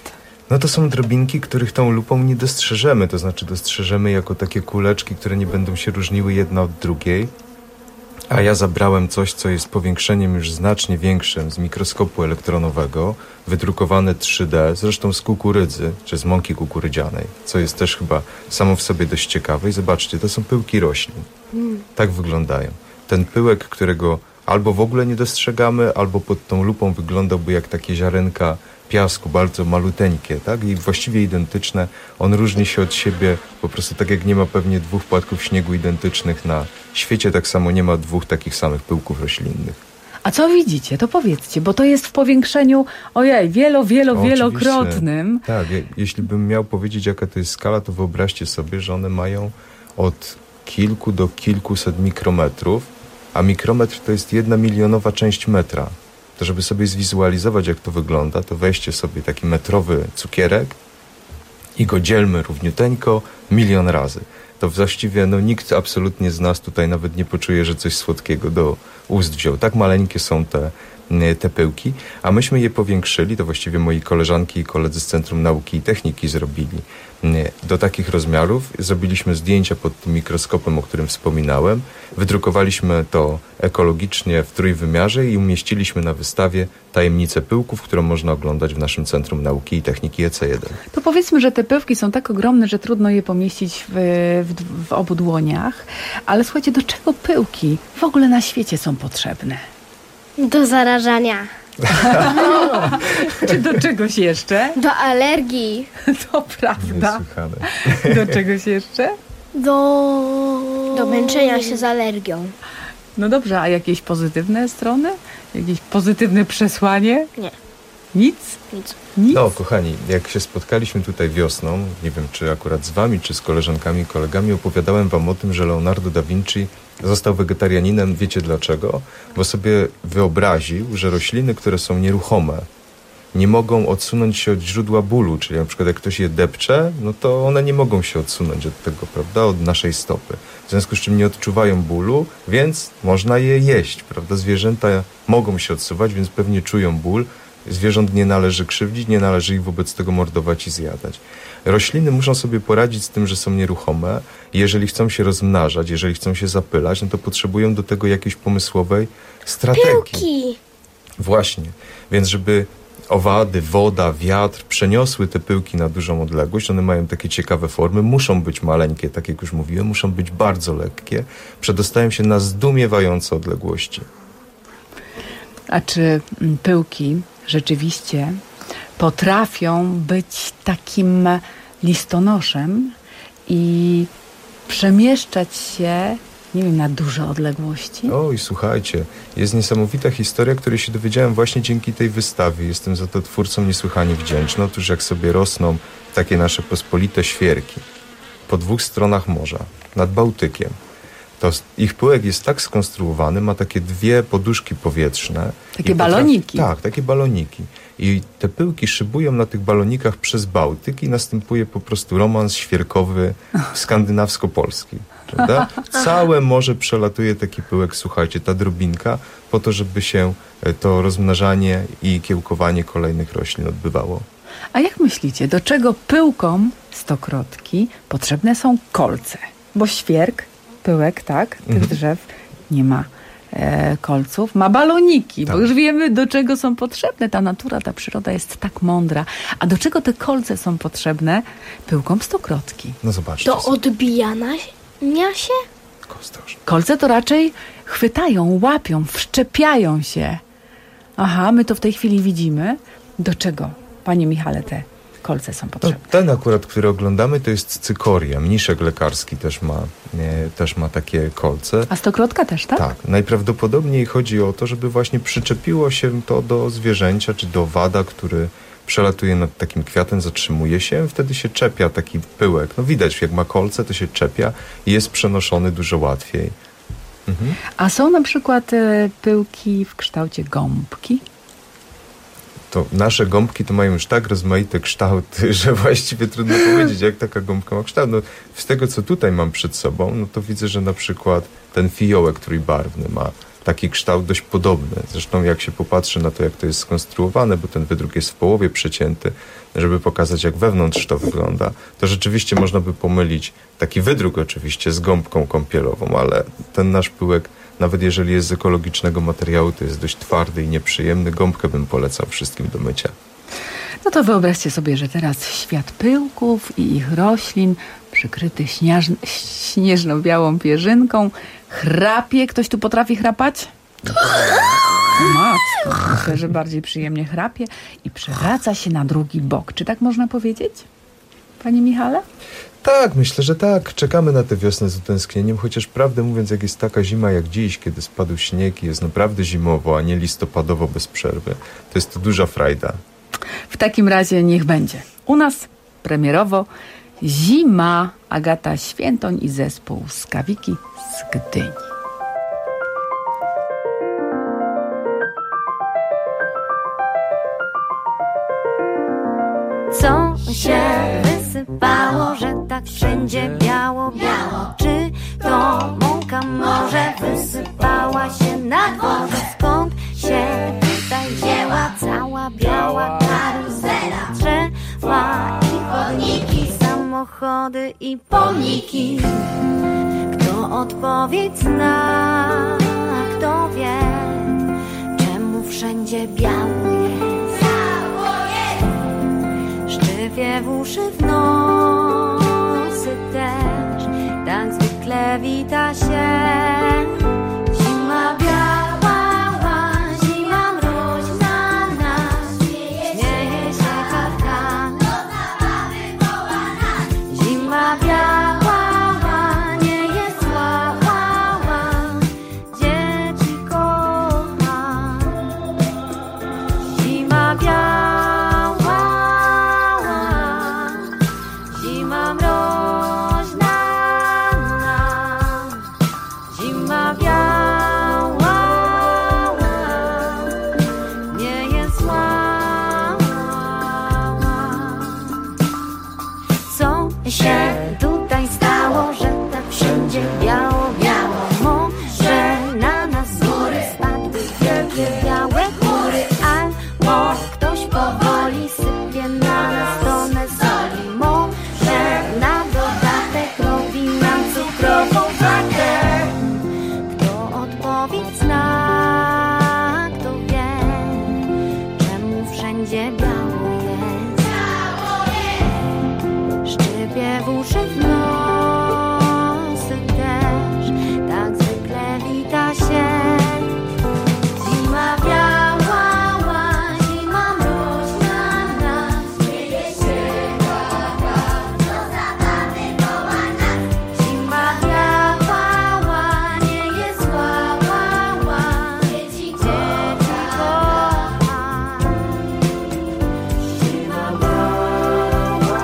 No to są drobinki, których tą lupą nie dostrzeżemy, to znaczy dostrzeżemy jako takie kuleczki, które nie będą się różniły jedna od drugiej. A ja zabrałem coś, co jest powiększeniem już znacznie większym z mikroskopu elektronowego, wydrukowane trzy D, zresztą z kukurydzy, czy z mąki kukurydzianej, co jest też chyba samo w sobie dość ciekawe. I zobaczcie, to są pyłki roślin. Mm. Tak wyglądają. Ten pyłek, którego albo w ogóle nie dostrzegamy, albo pod tą lupą wyglądałby jak takie ziarenka piasku, bardzo maluteńkie, tak? I właściwie identyczne. On różni się od siebie, po prostu tak jak nie ma pewnie dwóch płatków śniegu identycznych na świecie, tak samo nie ma dwóch takich samych pyłków roślinnych. A co widzicie? To powiedzcie, bo to jest w powiększeniu, ojej, wielo, wielo, O, wielokrotnym. Tak, je, jeśli bym miał powiedzieć, jaka to jest skala, to wyobraźcie sobie, że one mają od kilku do kilkuset mikrometrów, a mikrometr to jest jedna milionowa część metra. To żeby sobie zwizualizować, jak to wygląda, to weźcie sobie taki metrowy cukierek i go dzielmy równiuteńko milion razy. To właściwie no, nikt absolutnie z nas tutaj nawet nie poczuje, że coś słodkiego do ust wziął. Tak maleńkie są te, te pyłki, a myśmy je powiększyli, to właściwie moi koleżanki i koledzy z Centrum Nauki i Techniki zrobili do takich rozmiarów. Zrobiliśmy zdjęcia pod tym mikroskopem, o którym wspominałem. Wydrukowaliśmy to ekologicznie w trójwymiarze i umieściliśmy na wystawie Tajemnice pyłków, którą można oglądać w naszym Centrum Nauki i Techniki E C jeden. To powiedzmy, że te pyłki są tak ogromne, że trudno je pomieścić w, w, w obu dłoniach. Ale słuchajcie, do czego pyłki w ogóle na świecie są potrzebne? Do zarażania. Czy do czegoś jeszcze? Do alergii. To prawda. Do czegoś jeszcze? Do... Do męczenia się z alergią. No dobrze, a jakieś pozytywne strony? Jakieś pozytywne przesłanie? Nie. Nic? Nic. Nic? No, kochani, jak się spotkaliśmy tutaj wiosną, nie wiem, czy akurat z wami, czy z koleżankami i kolegami, opowiadałem wam o tym, że Leonardo da Vinci został wegetarianinem. Wiecie dlaczego? Bo sobie wyobraził, że rośliny, które są nieruchome, nie mogą odsunąć się od źródła bólu, czyli na przykład jak ktoś je depcze, no to one nie mogą się odsunąć od tego, prawda, od naszej stopy. W związku z czym nie odczuwają bólu, więc można je jeść, prawda. Zwierzęta mogą się odsuwać, więc pewnie czują ból. Zwierząt nie należy krzywdzić, nie należy ich wobec tego mordować i zjadać. Rośliny muszą sobie poradzić z tym, że są nieruchome. Jeżeli chcą się rozmnażać, jeżeli chcą się zapylać, no to potrzebują do tego jakiejś pomysłowej strategii. Pyłki! Właśnie. Więc żeby owady, woda, wiatr przeniosły te pyłki na dużą odległość, one mają takie ciekawe formy, muszą być maleńkie, tak jak już mówiłem, muszą być bardzo lekkie, przedostają się na zdumiewające odległości. A czy pyłki rzeczywiście potrafią być takim listonoszem i przemieszczać się, nie wiem, na duże odległości? Oj, słuchajcie, jest niesamowita historia, której się dowiedziałem właśnie dzięki tej wystawie. Jestem za to twórcom niesłychanie wdzięczny. Otóż jak sobie rosną takie nasze pospolite świerki po dwóch stronach morza, nad Bałtykiem, to ich pyłek jest tak skonstruowany, ma takie dwie poduszki powietrzne. Takie baloniki. Tak, takie baloniki. I te pyłki szybują na tych balonikach przez Bałtyk i następuje po prostu romans świerkowy skandynawsko-polski. Prawda? Całe morze przelatuje taki pyłek, słuchajcie, ta drobinka, po to, żeby się to rozmnażanie i kiełkowanie kolejnych roślin odbywało. A jak myślicie, do czego pyłkom stokrotki potrzebne są kolce? Bo świerk, pyłek, tak, tych mhm. drzew nie ma e, kolców, ma baloniki, tak. Bo już wiemy, do czego są potrzebne. Ta natura, ta przyroda jest tak mądra. A do czego te kolce są potrzebne pyłkom stokrotki? No zobaczcie. Do odbijania się? Kolce to raczej chwytają, łapią, wszczepiają się. Aha, my to w tej chwili widzimy. Do czego, panie Michale, te kolce są potrzebne? No, ten akurat, który oglądamy, to jest cykoria. Mniszek lekarski też ma, nie, też ma takie kolce. A stokrotka też, tak? Tak. Najprawdopodobniej chodzi o to, żeby właśnie przyczepiło się to do zwierzęcia, czy do owada, który przelatuje nad takim kwiatem, zatrzymuje się, wtedy się czepia taki pyłek. No widać, jak ma kolce, to się czepia i jest przenoszony dużo łatwiej. Mhm. A są na przykład e, pyłki w kształcie gąbki? To nasze gąbki to mają już tak rozmaite kształty, że właściwie trudno powiedzieć, jak taka gąbka ma kształt. No, z tego, co tutaj mam przed sobą, no to widzę, że na przykład ten fiołek trójbarwny ma taki kształt dość podobny. Zresztą jak się popatrzy na to, jak to jest skonstruowane, bo ten wydruk jest w połowie przecięty, żeby pokazać, jak wewnątrz to wygląda, to rzeczywiście można by pomylić taki wydruk oczywiście z gąbką kąpielową, ale ten nasz pyłek, nawet jeżeli jest z ekologicznego materiału, to jest dość twardy i nieprzyjemny. Gąbkę bym polecał wszystkim do mycia. No to wyobraźcie sobie, że teraz świat pyłków i ich roślin, przykryty śnież... śnieżno-białą pierzynką, chrapie. Ktoś tu potrafi chrapać? Matko, myślę, że bardziej przyjemnie chrapie i przewraca się na drugi bok. Czy tak można powiedzieć, panie Michale? Tak, myślę, że tak. Czekamy na tę wiosnę z utęsknieniem, chociaż prawdę mówiąc, jak jest taka zima jak dziś, kiedy spadł śnieg i jest naprawdę zimowo, a nie listopadowo bez przerwy, to jest to duża frajda. W takim razie niech będzie. U nas premierowo Zima, Agata Świętoń i zespół Skawiki z Gdyni. Co się wysypało, że tak wszędzie biało, biało? Czy to mąka może wysypała się na dworze? Skąd się tutaj wzięła cała biała karuzela? Drzewa i chodniki, samochody i pomniki. Kto odpowiedź zna, kto wie, czemu wszędzie biało jest? Szczypie w uszy, w nosy też, tak zwykle wita się. Zima biała, zima mroźna nas, śmieje się karta, do zabawy woła nas. Zima biała, nie jest zła, dzieci kocha. Zima biała, się tutaj stało, że tak wszędzie biało, biało. Może na nas z góry spadły wielkie białe chmury, albo ktoś powoli sypie na nas tonę soli. Może na dodatek robi nam cukrową watę. Kto odpowiedź zna, kto wie, czemu wszędzie biało jest. Szczypie w uszy, w nosy też, tak zwykle wita się. Zima biała, zima mroźna nas, śmieje się kocha, do zabawy woła nas. Zima biała, nie jest zła, dzieci kocha. Zima biała,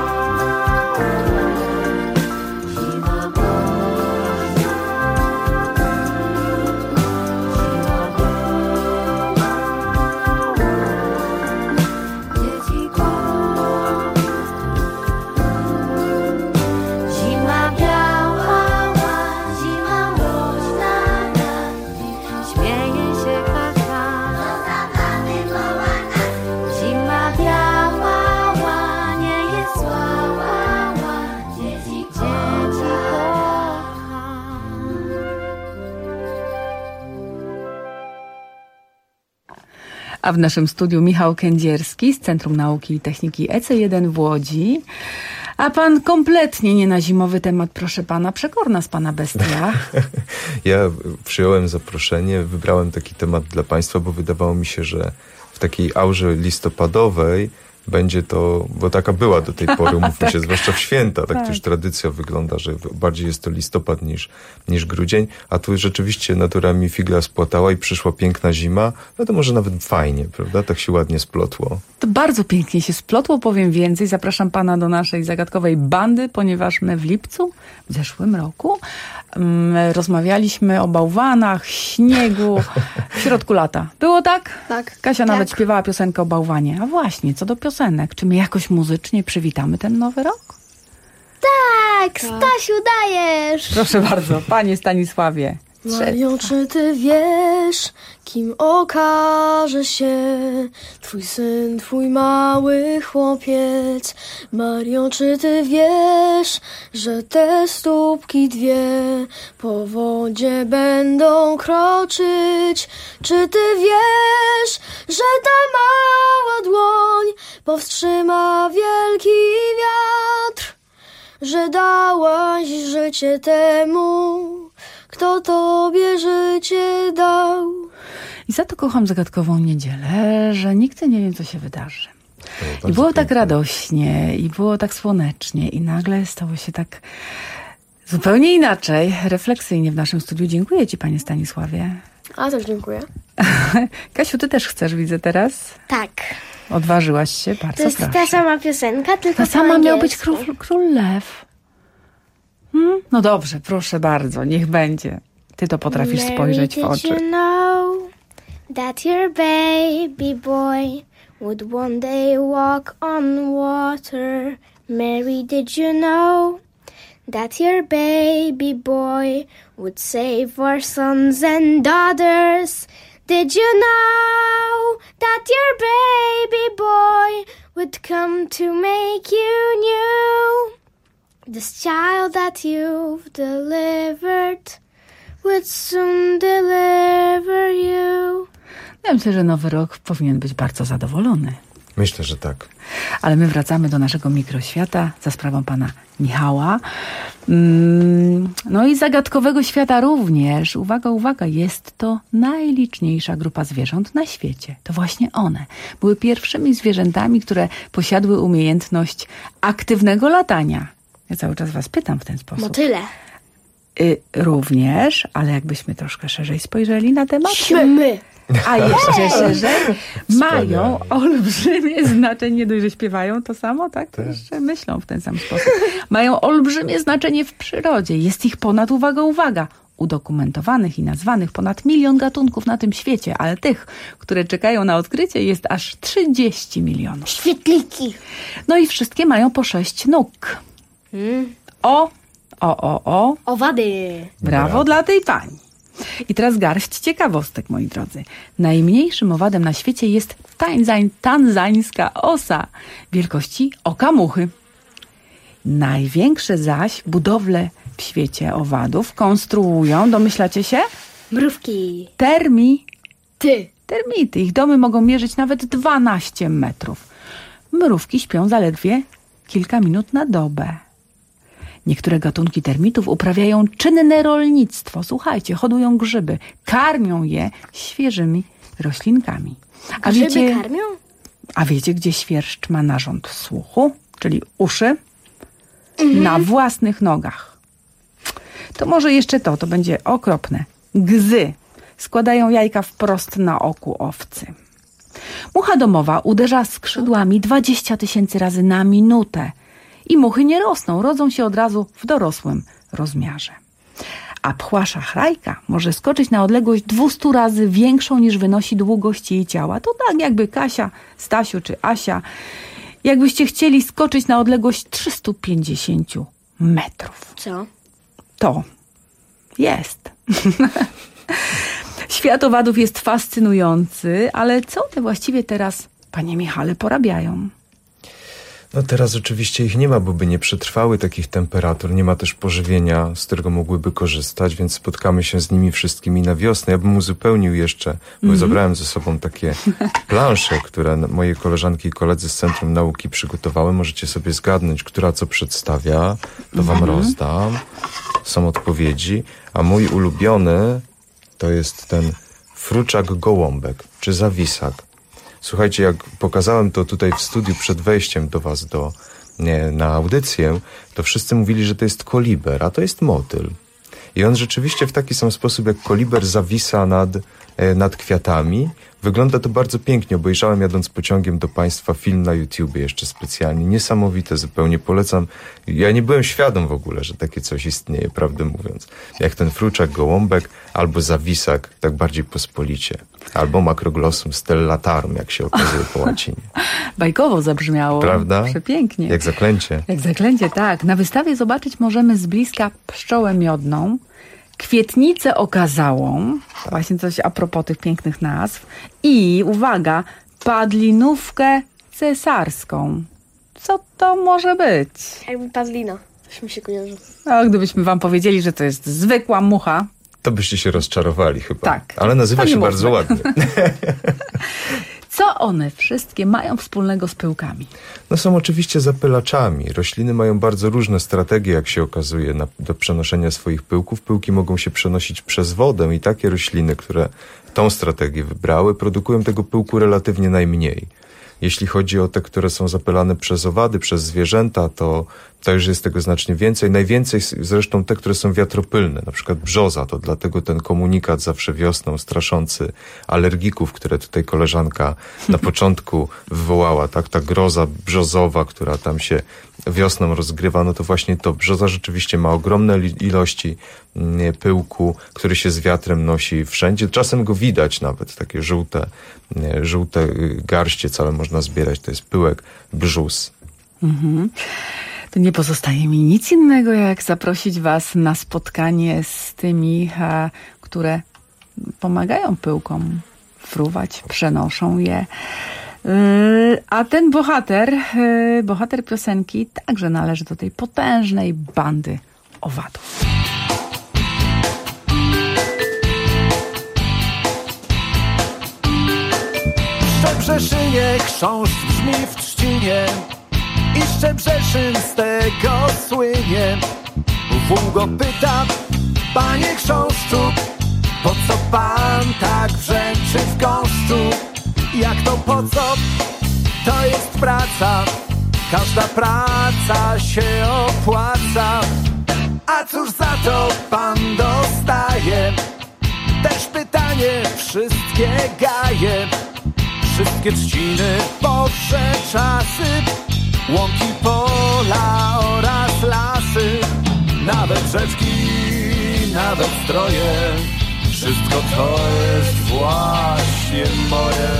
A w naszym studiu Michał Kędzierski z Centrum Nauki i Techniki E C jeden w Łodzi. A pan kompletnie nie na zimowy temat, proszę pana. Przekorna z pana bestia. Ja przyjąłem zaproszenie, wybrałem taki temat dla państwa, bo wydawało mi się, że w takiej aurze listopadowej będzie to, bo taka była do tej pory, umówmy tak. się, zwłaszcza w święta, tak, tak to już tradycja wygląda, że bardziej jest to listopad niż, niż grudzień, a tu rzeczywiście natura mi figla spłatała i przyszła piękna zima, no to może nawet fajnie, prawda? Tak się ładnie splotło. To bardzo pięknie się splotło, powiem więcej. Zapraszam pana do naszej zagadkowej bandy, ponieważ my w lipcu, w zeszłym roku, um, rozmawialiśmy o bałwanach, śniegu w środku lata. Było tak? Tak. Kasia tak. nawet śpiewała piosenkę o bałwanie. A właśnie, co do piosenek, czy my jakoś muzycznie przywitamy ten nowy rok? Tak, Stasiu, dajesz! Proszę bardzo, panie Stanisławie, Mario, czy ty wiesz, kim okaże się twój syn, twój mały chłopiec? Mario, czy ty wiesz, że te stópki dwie po wodzie będą kroczyć? Czy ty wiesz, że ta mała dłoń powstrzyma wielki wiatr? Że dałaś życie temu, kto tobie życie dał. I za to kocham zagadkową niedzielę, że nigdy nie wiem, co się wydarzy. I było tak radośnie, i było tak słonecznie, i nagle stało się tak zupełnie inaczej, refleksyjnie w naszym studiu. Dziękuję ci, panie Stanisławie. A też dziękuję. Kasiu, ty też chcesz, widzę teraz? Tak. Odważyłaś się, bardzo To jest proszę. ta sama piosenka, tylko Ta po sama miał być angielsku. król, król lew. Hmm? No dobrze, proszę bardzo, niech będzie. Ty to potrafisz Mary, spojrzeć w did oczy. you know that your baby boy would one day walk on water? Mary, did you know that your baby boy would save our sons and daughters? Did you know that your baby boy would come to make you new? This child that you've delivered would soon deliver you. Ja myślę, że nowy rok powinien być bardzo zadowolony. Myślę, że tak. Ale my wracamy do naszego mikroświata za sprawą pana Michała. Mm, no i zagadkowego świata również. Uwaga, uwaga, jest to najliczniejsza grupa zwierząt na świecie. To właśnie one były pierwszymi zwierzętami, które posiadły umiejętność aktywnego latania. Ja cały czas was pytam w ten sposób. Motyle. Y, również, ale jakbyśmy troszkę szerzej spojrzeli na temat. My. A jeszcze szerzej, mają olbrzymie znaczenie, nie dość, że śpiewają to samo, tak? To jeszcze myślą w ten sam sposób. Mają olbrzymie znaczenie w przyrodzie. Jest ich ponad, uwaga, uwaga, udokumentowanych i nazwanych ponad milion gatunków na tym świecie, ale tych, które czekają na odkrycie, jest aż trzydzieści milionów. Świetliki. No i wszystkie mają po sześć nóg. Hmm. O, o, o, o. Owady. Brawo, Brawo dla tej pani. I teraz garść ciekawostek, moi drodzy. Najmniejszym owadem na świecie jest tanzań, tanzańska osa wielkości oka muchy. Największe zaś budowle w świecie owadów konstruują, domyślacie się? Mrówki. Termi. Ty. Termity. Ich domy mogą mierzyć nawet dwanaście metrów. Mrówki śpią zaledwie kilka minut na dobę. Niektóre gatunki termitów uprawiają czynne rolnictwo. Słuchajcie, hodują grzyby, karmią je świeżymi roślinkami. A grzyby wiecie, karmią? A wiecie, gdzie świerszcz ma narząd słuchu, czyli uszy? Mhm. Na własnych nogach. To może jeszcze to, to będzie okropne. Gzy składają jajka wprost na oku owcy. Mucha domowa uderza skrzydłami dwadzieścia tysięcy razy na minutę. I muchy nie rosną, rodzą się od razu w dorosłym rozmiarze. A pchła szachrajka może skoczyć na odległość dwieście razy większą niż wynosi długość jej ciała. To tak jakby Kasia, Stasiu czy Asia, jakbyście chcieli skoczyć na odległość trzysta pięćdziesiąt metrów. Co? To jest. Świat owadów jest fascynujący, ale co one właściwie teraz, panie Michale, porabiają? No teraz oczywiście ich nie ma, bo by nie przetrwały takich temperatur. Nie ma też pożywienia, z którego mogłyby korzystać, więc spotkamy się z nimi wszystkimi na wiosnę. Ja bym uzupełnił jeszcze, bo mm-hmm. zabrałem ze sobą takie plansze, które moje koleżanki i koledzy z Centrum Nauki przygotowały. Możecie sobie zgadnąć, która co przedstawia. To wam mm-hmm. rozdam. Są odpowiedzi. A mój ulubiony to jest ten fruczak gołąbek, czy zawisak. Słuchajcie, jak pokazałem to tutaj w studiu przed wejściem do was do, nie, na audycję, to wszyscy mówili, że to jest koliber, a to jest motyl. I on rzeczywiście w taki sam sposób jak koliber zawisa nad, e, nad kwiatami. Wygląda to bardzo pięknie. Obejrzałem jadąc pociągiem do państwa film na YouTubie jeszcze specjalnie. Niesamowite zupełnie. Polecam. Ja nie byłem świadom w ogóle, że takie coś istnieje, prawdę mówiąc. Jak ten fruczak gołąbek albo zawisak, tak bardziej pospolicie. Albo macroglossum stellatarum, jak się okazuje po łacinie. Bajkowo zabrzmiało. Prawda? Przepięknie. Jak zaklęcie. Jak zaklęcie, tak. Na wystawie zobaczyć możemy z bliska pszczołę miodną, kwietnicę okazałą, właśnie coś a propos tych pięknych nazw, i, uwaga, padlinówkę cesarską. Co to może być? Jakby padlina. Coś mi się kojarzy. A gdybyśmy wam powiedzieli, że to jest zwykła mucha, to byście się rozczarowali chyba. Tak. Ale nazywa się mówmy. bardzo ładnie. Co one wszystkie mają wspólnego z pyłkami? No są oczywiście zapylaczami. Rośliny mają bardzo różne strategie, jak się okazuje, na, do przenoszenia swoich pyłków. Pyłki mogą się przenosić przez wodę i takie rośliny, które tą strategię wybrały, produkują tego pyłku relatywnie najmniej. Jeśli chodzi o te, które są zapylane przez owady, przez zwierzęta, to, to już jest tego znacznie więcej. Najwięcej zresztą te, które są wiatropylne, na przykład brzoza, to dlatego ten komunikat zawsze wiosną straszący alergików, które tutaj koleżanka na początku wywołała, tak, ta groza brzozowa, która tam się wiosną rozgrywa, no to właśnie to. Brzoza rzeczywiście ma ogromne ilości nie, pyłku, który się z wiatrem nosi wszędzie. Czasem go widać nawet, takie żółte, nie, żółte garście całe można zbierać. To jest pyłek brzus. Mhm. To nie pozostaje mi nic innego, jak zaprosić was na spotkanie z tymi, a, które pomagają pyłkom fruwać, przenoszą je. Yy, a ten bohater, yy, bohater piosenki także należy do tej potężnej bandy owadów. Szczebrzeszynie chrząszcz brzmi w trzcinie i Szczebrzeszyn z tego słynie. Wół go pyta: panie chrząszczu, po co pan tak brzęczy w gąszczu? Jak to po co? To jest praca, każda praca się opłaca. A cóż za to pan dostaje? Też pytanie wszystkie gaje, wszystkie trzciny, poprze czasy, łąki, pola oraz lasy, nawet rzeczki, nawet stroje. Wszystko to jest właśnie moje.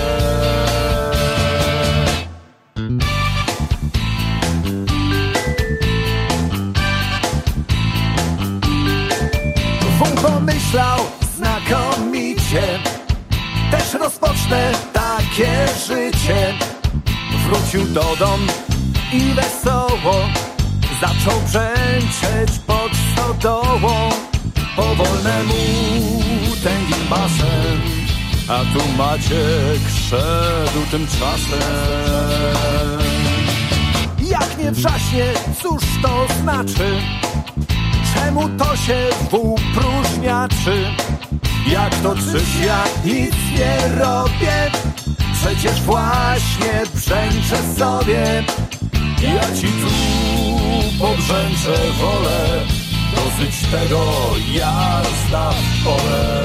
Wół pomyślał znakomicie, też rozpocznę takie życie. Wrócił do dom i wesoło zaczął brzęczeć pod stodołą. Powolnemu tęgim basem, a tu Maciek szedł tymczasem. Jak nie wrzaśnie, cóż to znaczy? Czemu to się wół próżniaczy? Jak to czyż ja nic nie robię? Przecież właśnie brzęczę sobie. Ja ci tu pobrzęczę wolę, dosyć tego, jazda w pole.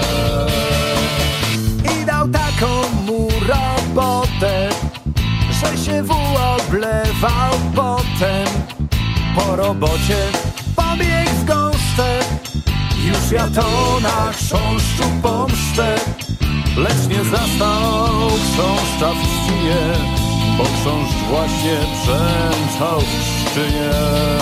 I dał taką mu robotę, że się wół oblewał potem. Po robocie pobiegł w gąszcze, już ja to na chrząszczu pomszczę. Lecz nie zastał chrząszcza w trzcinie, bo chrząszcz właśnie brzęczał w trzcinie.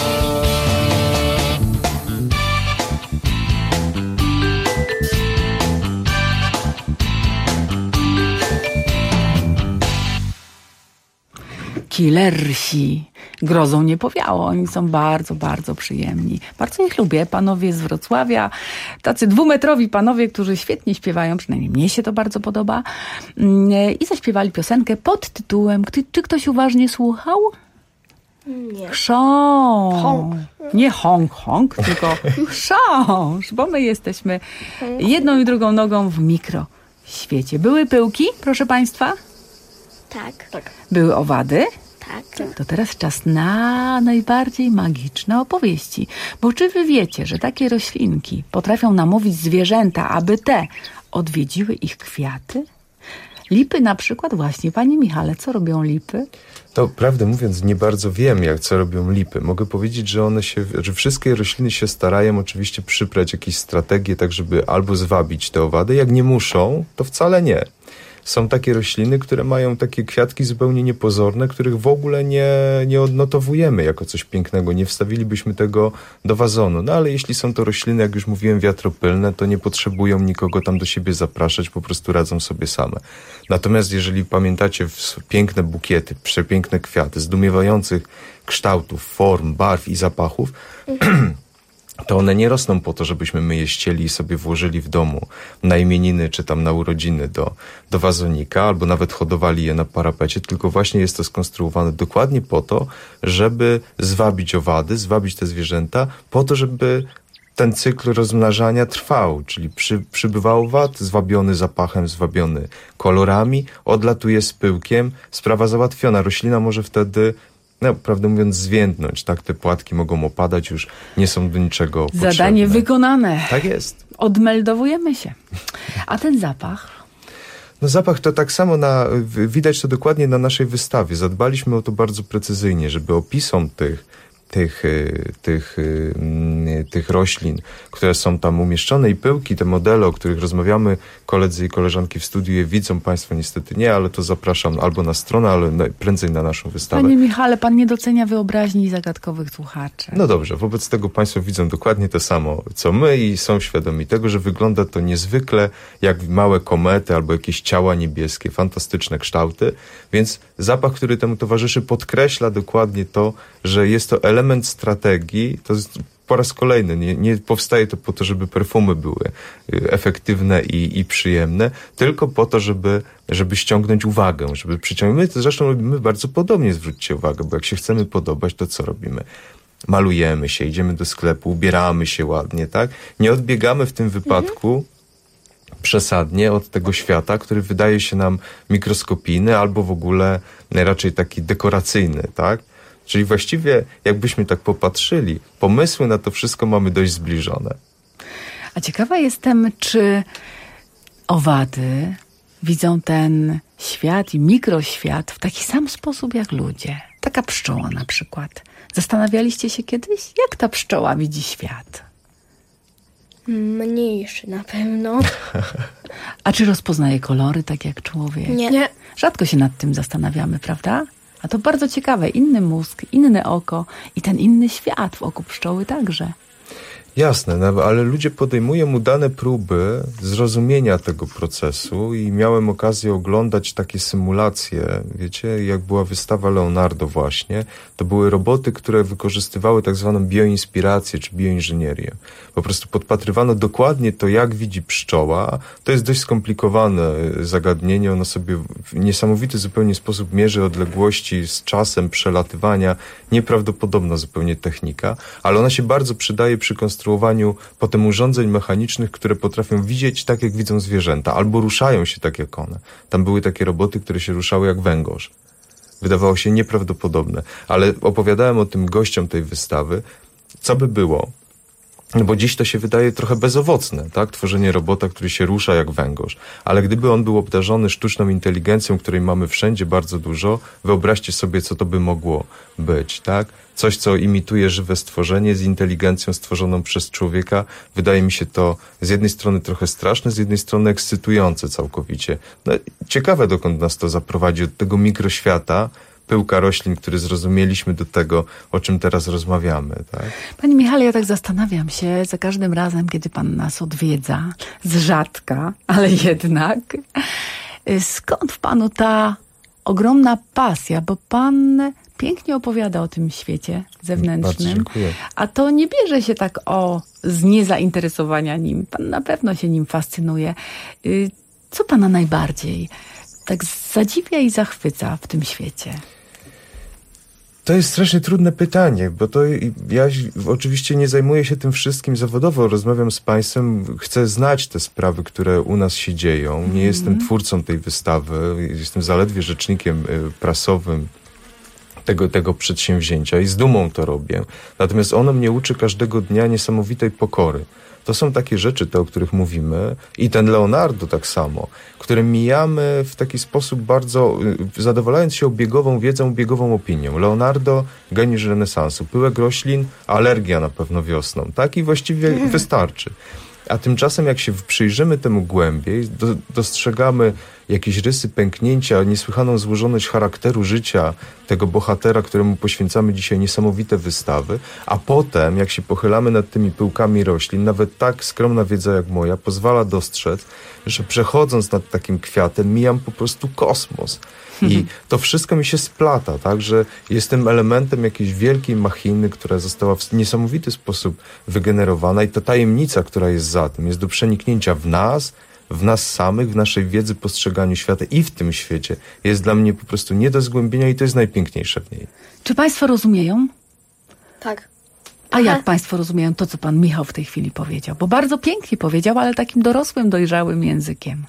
Killersi. Grozą nie powiało. Oni są bardzo, bardzo przyjemni. Bardzo ich lubię. Panowie z Wrocławia, tacy dwumetrowi panowie, którzy świetnie śpiewają, przynajmniej mnie się to bardzo podoba. I zaśpiewali piosenkę pod tytułem, czy ktoś uważnie słuchał? Nie. Chrząszcz. Nie honk, honk, tylko chrząszcz, bo my jesteśmy jedną i drugą nogą w mikroświecie. Były pyłki, proszę państwa? Tak. tak. Były owady? Tak. To teraz czas na najbardziej magiczne opowieści. Bo czy wy wiecie, że takie roślinki potrafią namówić zwierzęta, aby te odwiedziły ich kwiaty? Lipy na przykład, właśnie, panie Michale, co robią lipy? To prawdę mówiąc nie bardzo wiem, jak co robią lipy. Mogę powiedzieć, że one się, że wszystkie rośliny się starają oczywiście przybrać jakieś strategie, tak żeby albo zwabić te owady. Jak nie muszą, to wcale nie. są takie rośliny, które mają takie kwiatki zupełnie niepozorne, których w ogóle nie, nie odnotowujemy jako coś pięknego. Nie wstawilibyśmy tego do wazonu. No ale jeśli są to rośliny, jak już mówiłem, wiatropylne, to nie potrzebują nikogo tam do siebie zapraszać, po prostu radzą sobie same. Natomiast jeżeli pamiętacie piękne bukiety, przepiękne kwiaty, zdumiewających kształtów, form, barw i zapachów, to one nie rosną po to, żebyśmy my je ścieli i sobie włożyli w domu na imieniny czy tam na urodziny do, do wazonika, albo nawet hodowali je na parapecie, tylko właśnie jest to skonstruowane dokładnie po to, żeby zwabić owady, zwabić te zwierzęta, po to, żeby ten cykl rozmnażania trwał, czyli przy, przybywa owad, zwabiony zapachem, zwabiony kolorami, odlatuje z pyłkiem, sprawa załatwiona. Roślina może wtedy, no, prawdę mówiąc, zwiędnąć, tak? Te płatki mogą opadać, już nie są do niczego potrzebne. Zadanie wykonane. Tak jest. Odmeldowujemy się. A ten zapach? No zapach to tak samo, na, widać to dokładnie na naszej wystawie. Zadbaliśmy o to bardzo precyzyjnie, żeby opisom tych Tych, tych, tych roślin, które są tam umieszczone i pyłki, te modele, o których rozmawiamy, koledzy i koleżanki w studiu je widzą, państwo niestety nie, ale to zapraszam albo na stronę, ale prędzej na naszą wystawę. Panie Michale, pan nie docenia wyobraźni zagadkowych słuchaczy. No dobrze, wobec tego państwo widzą dokładnie to samo, co my i są świadomi tego, że wygląda to niezwykle jak małe komety albo jakieś ciała niebieskie, fantastyczne kształty, więc zapach, który temu towarzyszy, podkreśla dokładnie to, że jest to element strategii. To jest po raz kolejny, nie, nie powstaje to po to, żeby perfumy były efektywne i, i przyjemne, tylko po to, żeby, żeby ściągnąć uwagę, żeby przyciągnąć. My to zresztą robimy bardzo podobnie, zwróćcie uwagę, bo jak się chcemy podobać, to co robimy? Malujemy się, idziemy do sklepu, ubieramy się ładnie, tak? Nie odbiegamy w tym wypadku mhm. przesadnie od tego świata, który wydaje się nam mikroskopijny albo w ogóle raczej taki dekoracyjny, tak? Czyli właściwie, jakbyśmy tak popatrzyli, pomysły na to wszystko mamy dość zbliżone. A ciekawa jestem, czy owady widzą ten świat i mikroświat w taki sam sposób jak ludzie. Taka pszczoła na przykład. Zastanawialiście się kiedyś, jak ta pszczoła widzi świat? Mniejszy na pewno. A czy rozpoznaje kolory tak jak człowiek? Nie. Nie. Rzadko się nad tym zastanawiamy, prawda? A to bardzo ciekawe. Inny mózg, inne oko i ten inny świat w oku pszczoły także. Jasne, no, ale ludzie podejmują udane próby zrozumienia tego procesu i miałem okazję oglądać takie symulacje, wiecie, jak była wystawa Leonardo właśnie, to były roboty, które wykorzystywały tak zwaną bioinspirację czy bioinżynierię. Po prostu podpatrywano dokładnie to, jak widzi pszczoła. To jest dość skomplikowane zagadnienie, ono sobie w niesamowity zupełnie sposób mierzy odległości z czasem przelatywania, nieprawdopodobna zupełnie technika, ale ona się bardzo przydaje przy konstruowaniu potem urządzeń mechanicznych, które potrafią widzieć tak, jak widzą zwierzęta, albo ruszają się tak, jak one. Tam były takie roboty, które się ruszały jak węgorz. Wydawało się nieprawdopodobne, ale opowiadałem o tym gościom tej wystawy, co by było, no bo dziś to się wydaje trochę bezowocne, tak? Tworzenie robota, który się rusza jak węgorz. Ale gdyby on był obdarzony sztuczną inteligencją, której mamy wszędzie bardzo dużo, wyobraźcie sobie, co to by mogło być, tak? Coś, co imituje żywe stworzenie z inteligencją stworzoną przez człowieka. Wydaje mi się to z jednej strony trochę straszne, z jednej strony ekscytujące całkowicie. No, ciekawe, dokąd nas to zaprowadzi, od tego mikroświata, pyłka roślin, który zrozumieliśmy, do tego, o czym teraz rozmawiamy. Tak? Panie Michale, ja tak zastanawiam się za każdym razem, kiedy pan nas odwiedza, z rzadka, ale jednak, skąd w panu ta ogromna pasja, bo pan pięknie opowiada o tym świecie zewnętrznym. Bardzo dziękuję. A to nie bierze się tak o z niezainteresowania nim. Pan na pewno się nim fascynuje. Co pana najbardziej tak zadziwia i zachwyca w tym świecie? To jest strasznie trudne pytanie, bo to ja oczywiście nie zajmuję się tym wszystkim zawodowo, rozmawiam z państwem, chcę znać te sprawy, które u nas się dzieją. Nie mm. jestem twórcą tej wystawy, jestem zaledwie rzecznikiem prasowym tego, tego przedsięwzięcia i z dumą to robię. Natomiast ono mnie uczy każdego dnia niesamowitej pokory. To są takie rzeczy, te, o których mówimy, i ten Leonardo tak samo, które mijamy w taki sposób bardzo, zadowalając się obiegową wiedzą, obiegową opinią. Leonardo, geniusz renesansu, pyłek roślin, alergia na pewno wiosną, tak? I właściwie wystarczy. A tymczasem, jak się przyjrzymy temu głębiej, do, dostrzegamy jakieś rysy pęknięcia, niesłychaną złożoność charakteru życia tego bohatera, któremu poświęcamy dzisiaj niesamowite wystawy, a potem, jak się pochylamy nad tymi pyłkami roślin, nawet tak skromna wiedza jak moja pozwala dostrzec, że przechodząc nad takim kwiatem mijam po prostu kosmos. I to wszystko mi się splata, tak, że jestem elementem jakiejś wielkiej machiny, która została w niesamowity sposób wygenerowana i ta tajemnica, która jest za tym, jest do przeniknięcia w nas, w nas samych, w naszej wiedzy, postrzeganiu świata i w tym świecie jest dla mnie po prostu nie do zgłębienia i to jest najpiękniejsze w niej. Czy państwo rozumieją? Tak. A jak państwo rozumieją to, co pan Michał w tej chwili powiedział? Bo bardzo pięknie powiedział, ale takim dorosłym, dojrzałym językiem.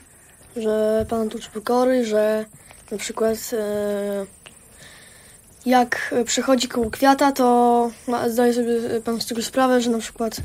Że pan uczy pokory, że na przykład e, jak przechodzi koło kwiata, to ma, zdaje sobie pan z tego sprawę, że na przykład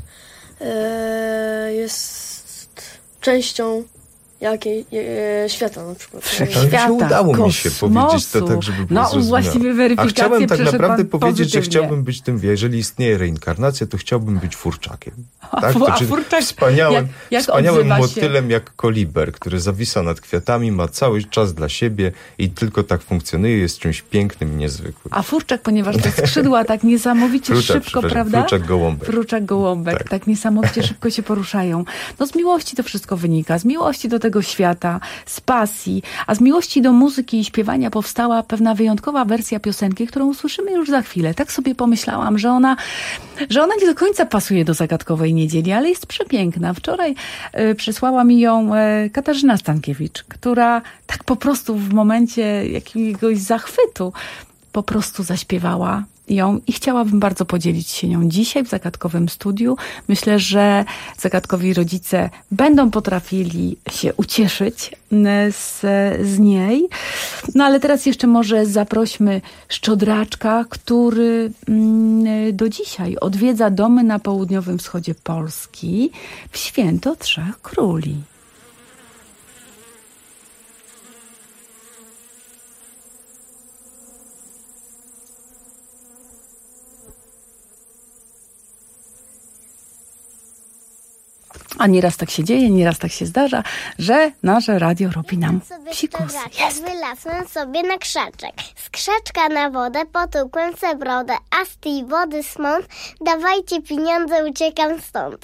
e, jest częścią jakiej e, świata na przykład. Wszechświata, się udało kosmosu. mi się powiedzieć to tak, żeby było No zrozumiałe. właściwie weryfikację A chciałem tak naprawdę powiedzieć, że pozytywnie. chciałbym być tym, jeżeli istnieje reinkarnacja, to chciałbym być furczakiem. A, Tak? fu- To a czyli furczak wspaniałym, jak- jak wspaniałym odzywa się? motylem jak koliber, który zawisa nad kwiatami, ma cały czas dla siebie i tylko tak funkcjonuje, jest czymś pięknym i niezwykłym. A furczak, ponieważ te skrzydła tak niesamowicie Fruczak, szybko, przepraszam, prawda? fruczak gołąbek. Fruczak gołąbek, tak. tak niesamowicie szybko się poruszają. No z miłości to wszystko wynika, z miłości do tego świata, z pasji, a z miłości do muzyki i śpiewania powstała pewna wyjątkowa wersja piosenki, którą usłyszymy już za chwilę. Tak sobie pomyślałam, że ona, że ona nie do końca pasuje do Zagadkowej Niedzieli, ale jest przepiękna. Wczoraj y, przysłała mi ją y, Katarzyna Stankiewicz, która tak po prostu w momencie jakiegoś zachwytu po prostu zaśpiewała ją i chciałabym bardzo podzielić się nią dzisiaj w Zagadkowym Studiu. Myślę, że zagadkowi rodzice będą potrafili się ucieszyć z, z niej. No ale teraz jeszcze może zaprośmy Szczodraczka, który mm, do dzisiaj odwiedza domy na południowym wschodzie Polski w święto Trzech Króli. A nieraz tak się dzieje, nieraz tak się zdarza, że nasze radio robi nam psikus. Jest. Wylazłem sobie na krzaczek. Z krzaczka na wodę potłukłem se brodę, a z tej wody smąd dawajcie pieniądze, uciekam stąd.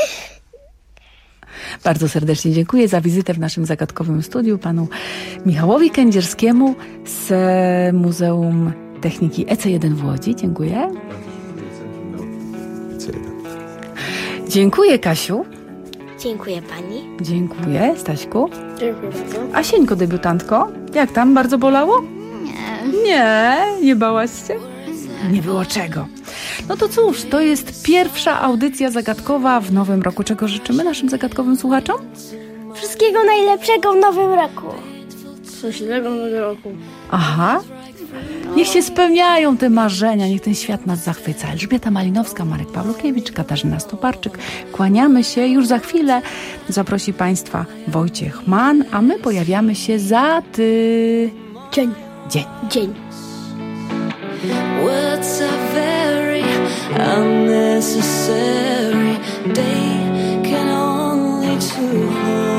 Bardzo serdecznie dziękuję za wizytę w naszym zagadkowym studiu panu Michałowi Kędzierskiemu z Muzeum Techniki E C jeden w Łodzi. Dziękuję. Dziękuję, Kasiu. Dziękuję pani. Dziękuję, Staśku. Dziękuję bardzo. Asieńko, debiutantko, jak tam? Bardzo bolało? Nie. Nie? Nie bałaś się? Nie było czego. No to cóż, to jest pierwsza audycja zagadkowa w nowym roku. Czego życzymy naszym zagadkowym słuchaczom? Wszystkiego najlepszego w nowym roku. Szczęśliwego nowego roku. Aha. Niech się spełniają te marzenia, niech ten świat nas zachwyca. Elżbieta Malinowska, Marek Pawlukiewicz, Katarzyna Stoparczyk. Kłaniamy się. Już za chwilę zaprosi Państwa Wojciech Mann, a my pojawiamy się za ty... Dzień. Dzień. Dzień. Words are very unnecessary. They can only to harm.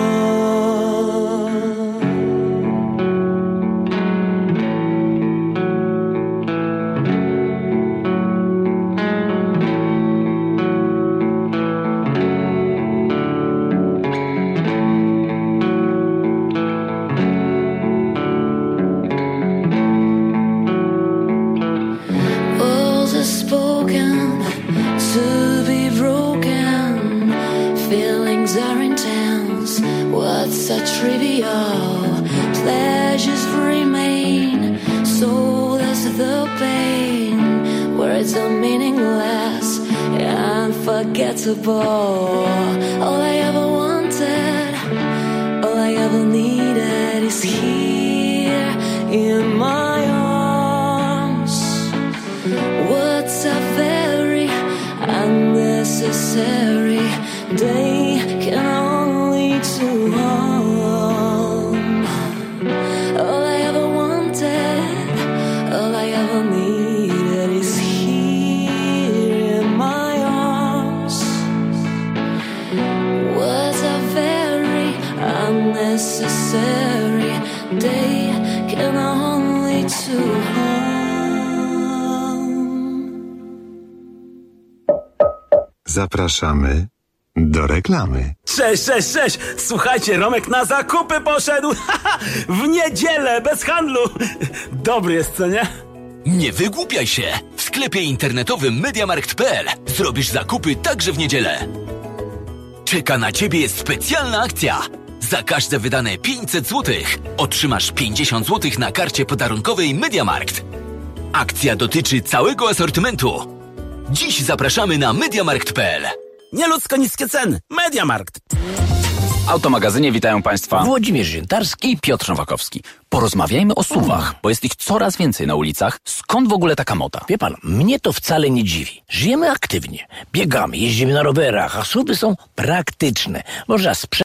Words are spoken to be broken. Feelings are intense. Words are trivial. Pleasures remain. So does the pain. Words are meaningless and unforgettable. All I ever wanted, all I ever needed is here in my arms. Words are very unnecessary. They can only to harm. All I ever wanted, all I ever needed is here in my arms. Words are very unnecessary. can only to Zapraszamy do reklamy. Cześć, cześć, cześć! Słuchajcie, Romek na zakupy poszedł! W niedzielę, bez handlu! Dobry jest, co nie? Nie wygłupiaj się! W sklepie internetowym mediamarkt kropka p l zrobisz zakupy także w niedzielę. Czeka na Ciebie specjalna akcja! Za każde wydane pięćset złotych otrzymasz pięćdziesiąt złotych na karcie podarunkowej Mediamarkt. Akcja dotyczy całego asortymentu. Dziś zapraszamy na mediamarkt kropka p l. Nieludzko niskie ceny. Mediamarkt. W Automagazynie witają Państwa Włodzimierz Ziętarski i Piotr Nowakowski. Porozmawiajmy o suwach, bo jest ich coraz więcej na ulicach. Skąd w ogóle taka moda? Wie pan, mnie to wcale nie dziwi. Żyjemy aktywnie, biegamy, jeździmy na rowerach, a suwy są praktyczne. Można sprzedać